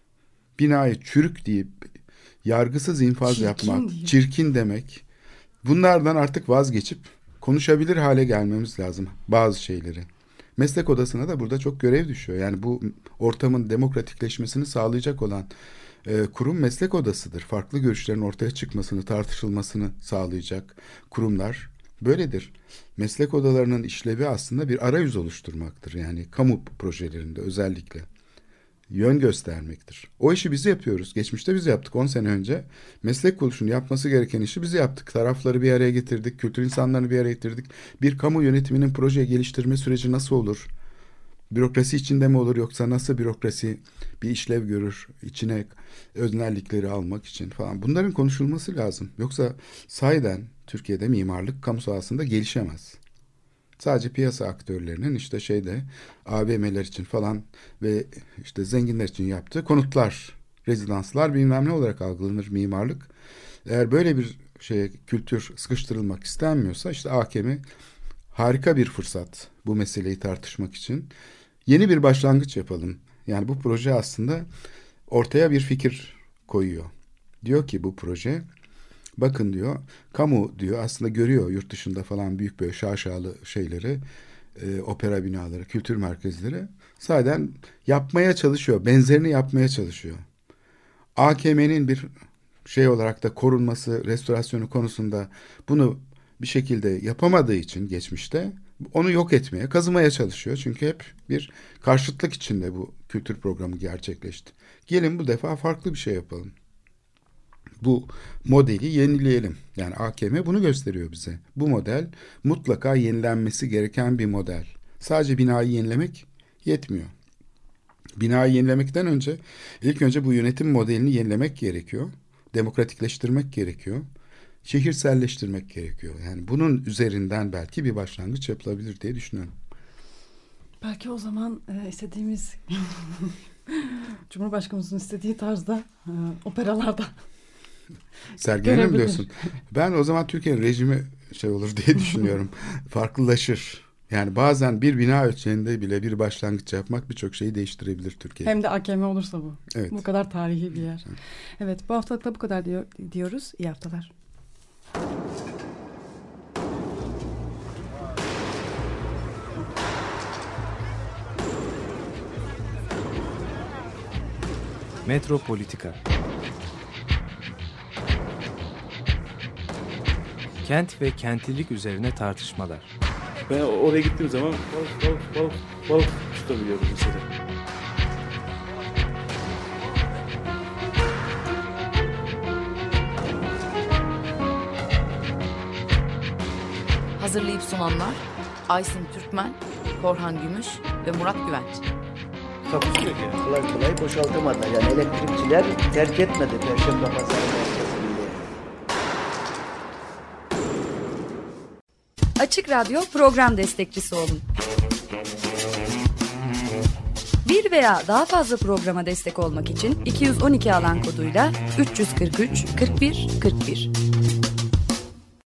Binayı çürük deyip yargısız infaz yapmak, çirkin demek, bunlardan artık vazgeçip konuşabilir hale gelmemiz lazım bazı şeyleri. Meslek odasına da burada çok görev düşüyor. Yani bu ortamın demokratikleşmesini sağlayacak olan kurum meslek odasıdır. Farklı görüşlerin ortaya çıkmasını, tartışılmasını sağlayacak kurumlar böyledir. Meslek odalarının işlevi aslında bir arayüz oluşturmaktır. Yani kamu projelerinde özellikle yön göstermektir. O işi biz yapıyoruz. Geçmişte biz yaptık 10 sene önce. Meslek kuruluşunun yapması gereken işi biz yaptık. Tarafları bir araya getirdik. Kültür insanlarını bir araya getirdik. Bir kamu yönetiminin proje geliştirme süreci nasıl olur? Bürokrasi içinde mi olur, yoksa nasıl bürokrasi bir işlev görür içine öznellikleri almak için falan. Bunların konuşulması lazım. Yoksa sahiden Türkiye'de mimarlık kamu sahasında gelişemez. Sadece piyasa aktörlerinin işte AVM'ler için falan ve işte zenginler için yaptığı konutlar, rezidanslar bilmem ne olarak algılanır mimarlık. Eğer böyle bir kültür sıkıştırılmak istenmiyorsa işte AKM harika bir fırsat bu meseleyi tartışmak için. Yeni bir başlangıç yapalım. Yani bu proje aslında ortaya bir fikir koyuyor. Diyor ki bu proje, bakın diyor, kamu diyor aslında görüyor yurt dışında falan büyük böyle şaşalı şeyleri, opera binaları, kültür merkezleri. Zaten yapmaya çalışıyor, benzerini yapmaya çalışıyor. AKM'nin bir olarak da korunması, restorasyonu konusunda bunu bir şekilde yapamadığı için geçmişte onu yok etmeye, kazımaya çalışıyor. Çünkü hep bir karşıtlık içinde bu kültür programı gerçekleşti. Gelin bu defa farklı bir şey yapalım. Bu modeli yenileyelim. Yani AKM bunu gösteriyor bize. Bu model mutlaka yenilenmesi gereken bir model. Sadece binayı yenilemek yetmiyor. Binayı yenilemekten önce ilk önce bu yönetim modelini yenilemek gerekiyor. Demokratikleştirmek gerekiyor. Şehirselleştirmek gerekiyor. Yani bunun üzerinden belki bir başlangıç yapılabilir diye düşünüyorum. Belki o zaman istediğimiz Cumhurbaşkanımızın istediği tarzda operalarda sergilenir mi diyorsun? Ben o zaman Türkiye'nin rejimi olur diye düşünüyorum. Farklılaşır. Yani bazen bir bina ölçeğinde bile bir başlangıç yapmak birçok şeyi değiştirebilir Türkiye'de. Hem de AKM olursa bu. Evet. Bu kadar tarihi bir yer. Evet, bu haftalıkta bu kadar diyoruz. İyi haftalar. Metropolitika. Kent ve kentlilik üzerine tartışmalar. Ben oraya gittiğim zaman balık tutabiliyorum mesela. Hazırlayıp sunanlar Aysin Türkmen, Korhan Gümüş ve Murat Güvenç. Takusu yok yani. Kolay kolay boşaltamadı. Yani elektrikçiler terk etmedi Perşembe Pazarı merkezini. Açık Radyo program destekçisi olun. Bir veya daha fazla programa destek olmak için 212 alan koduyla 343 41 41.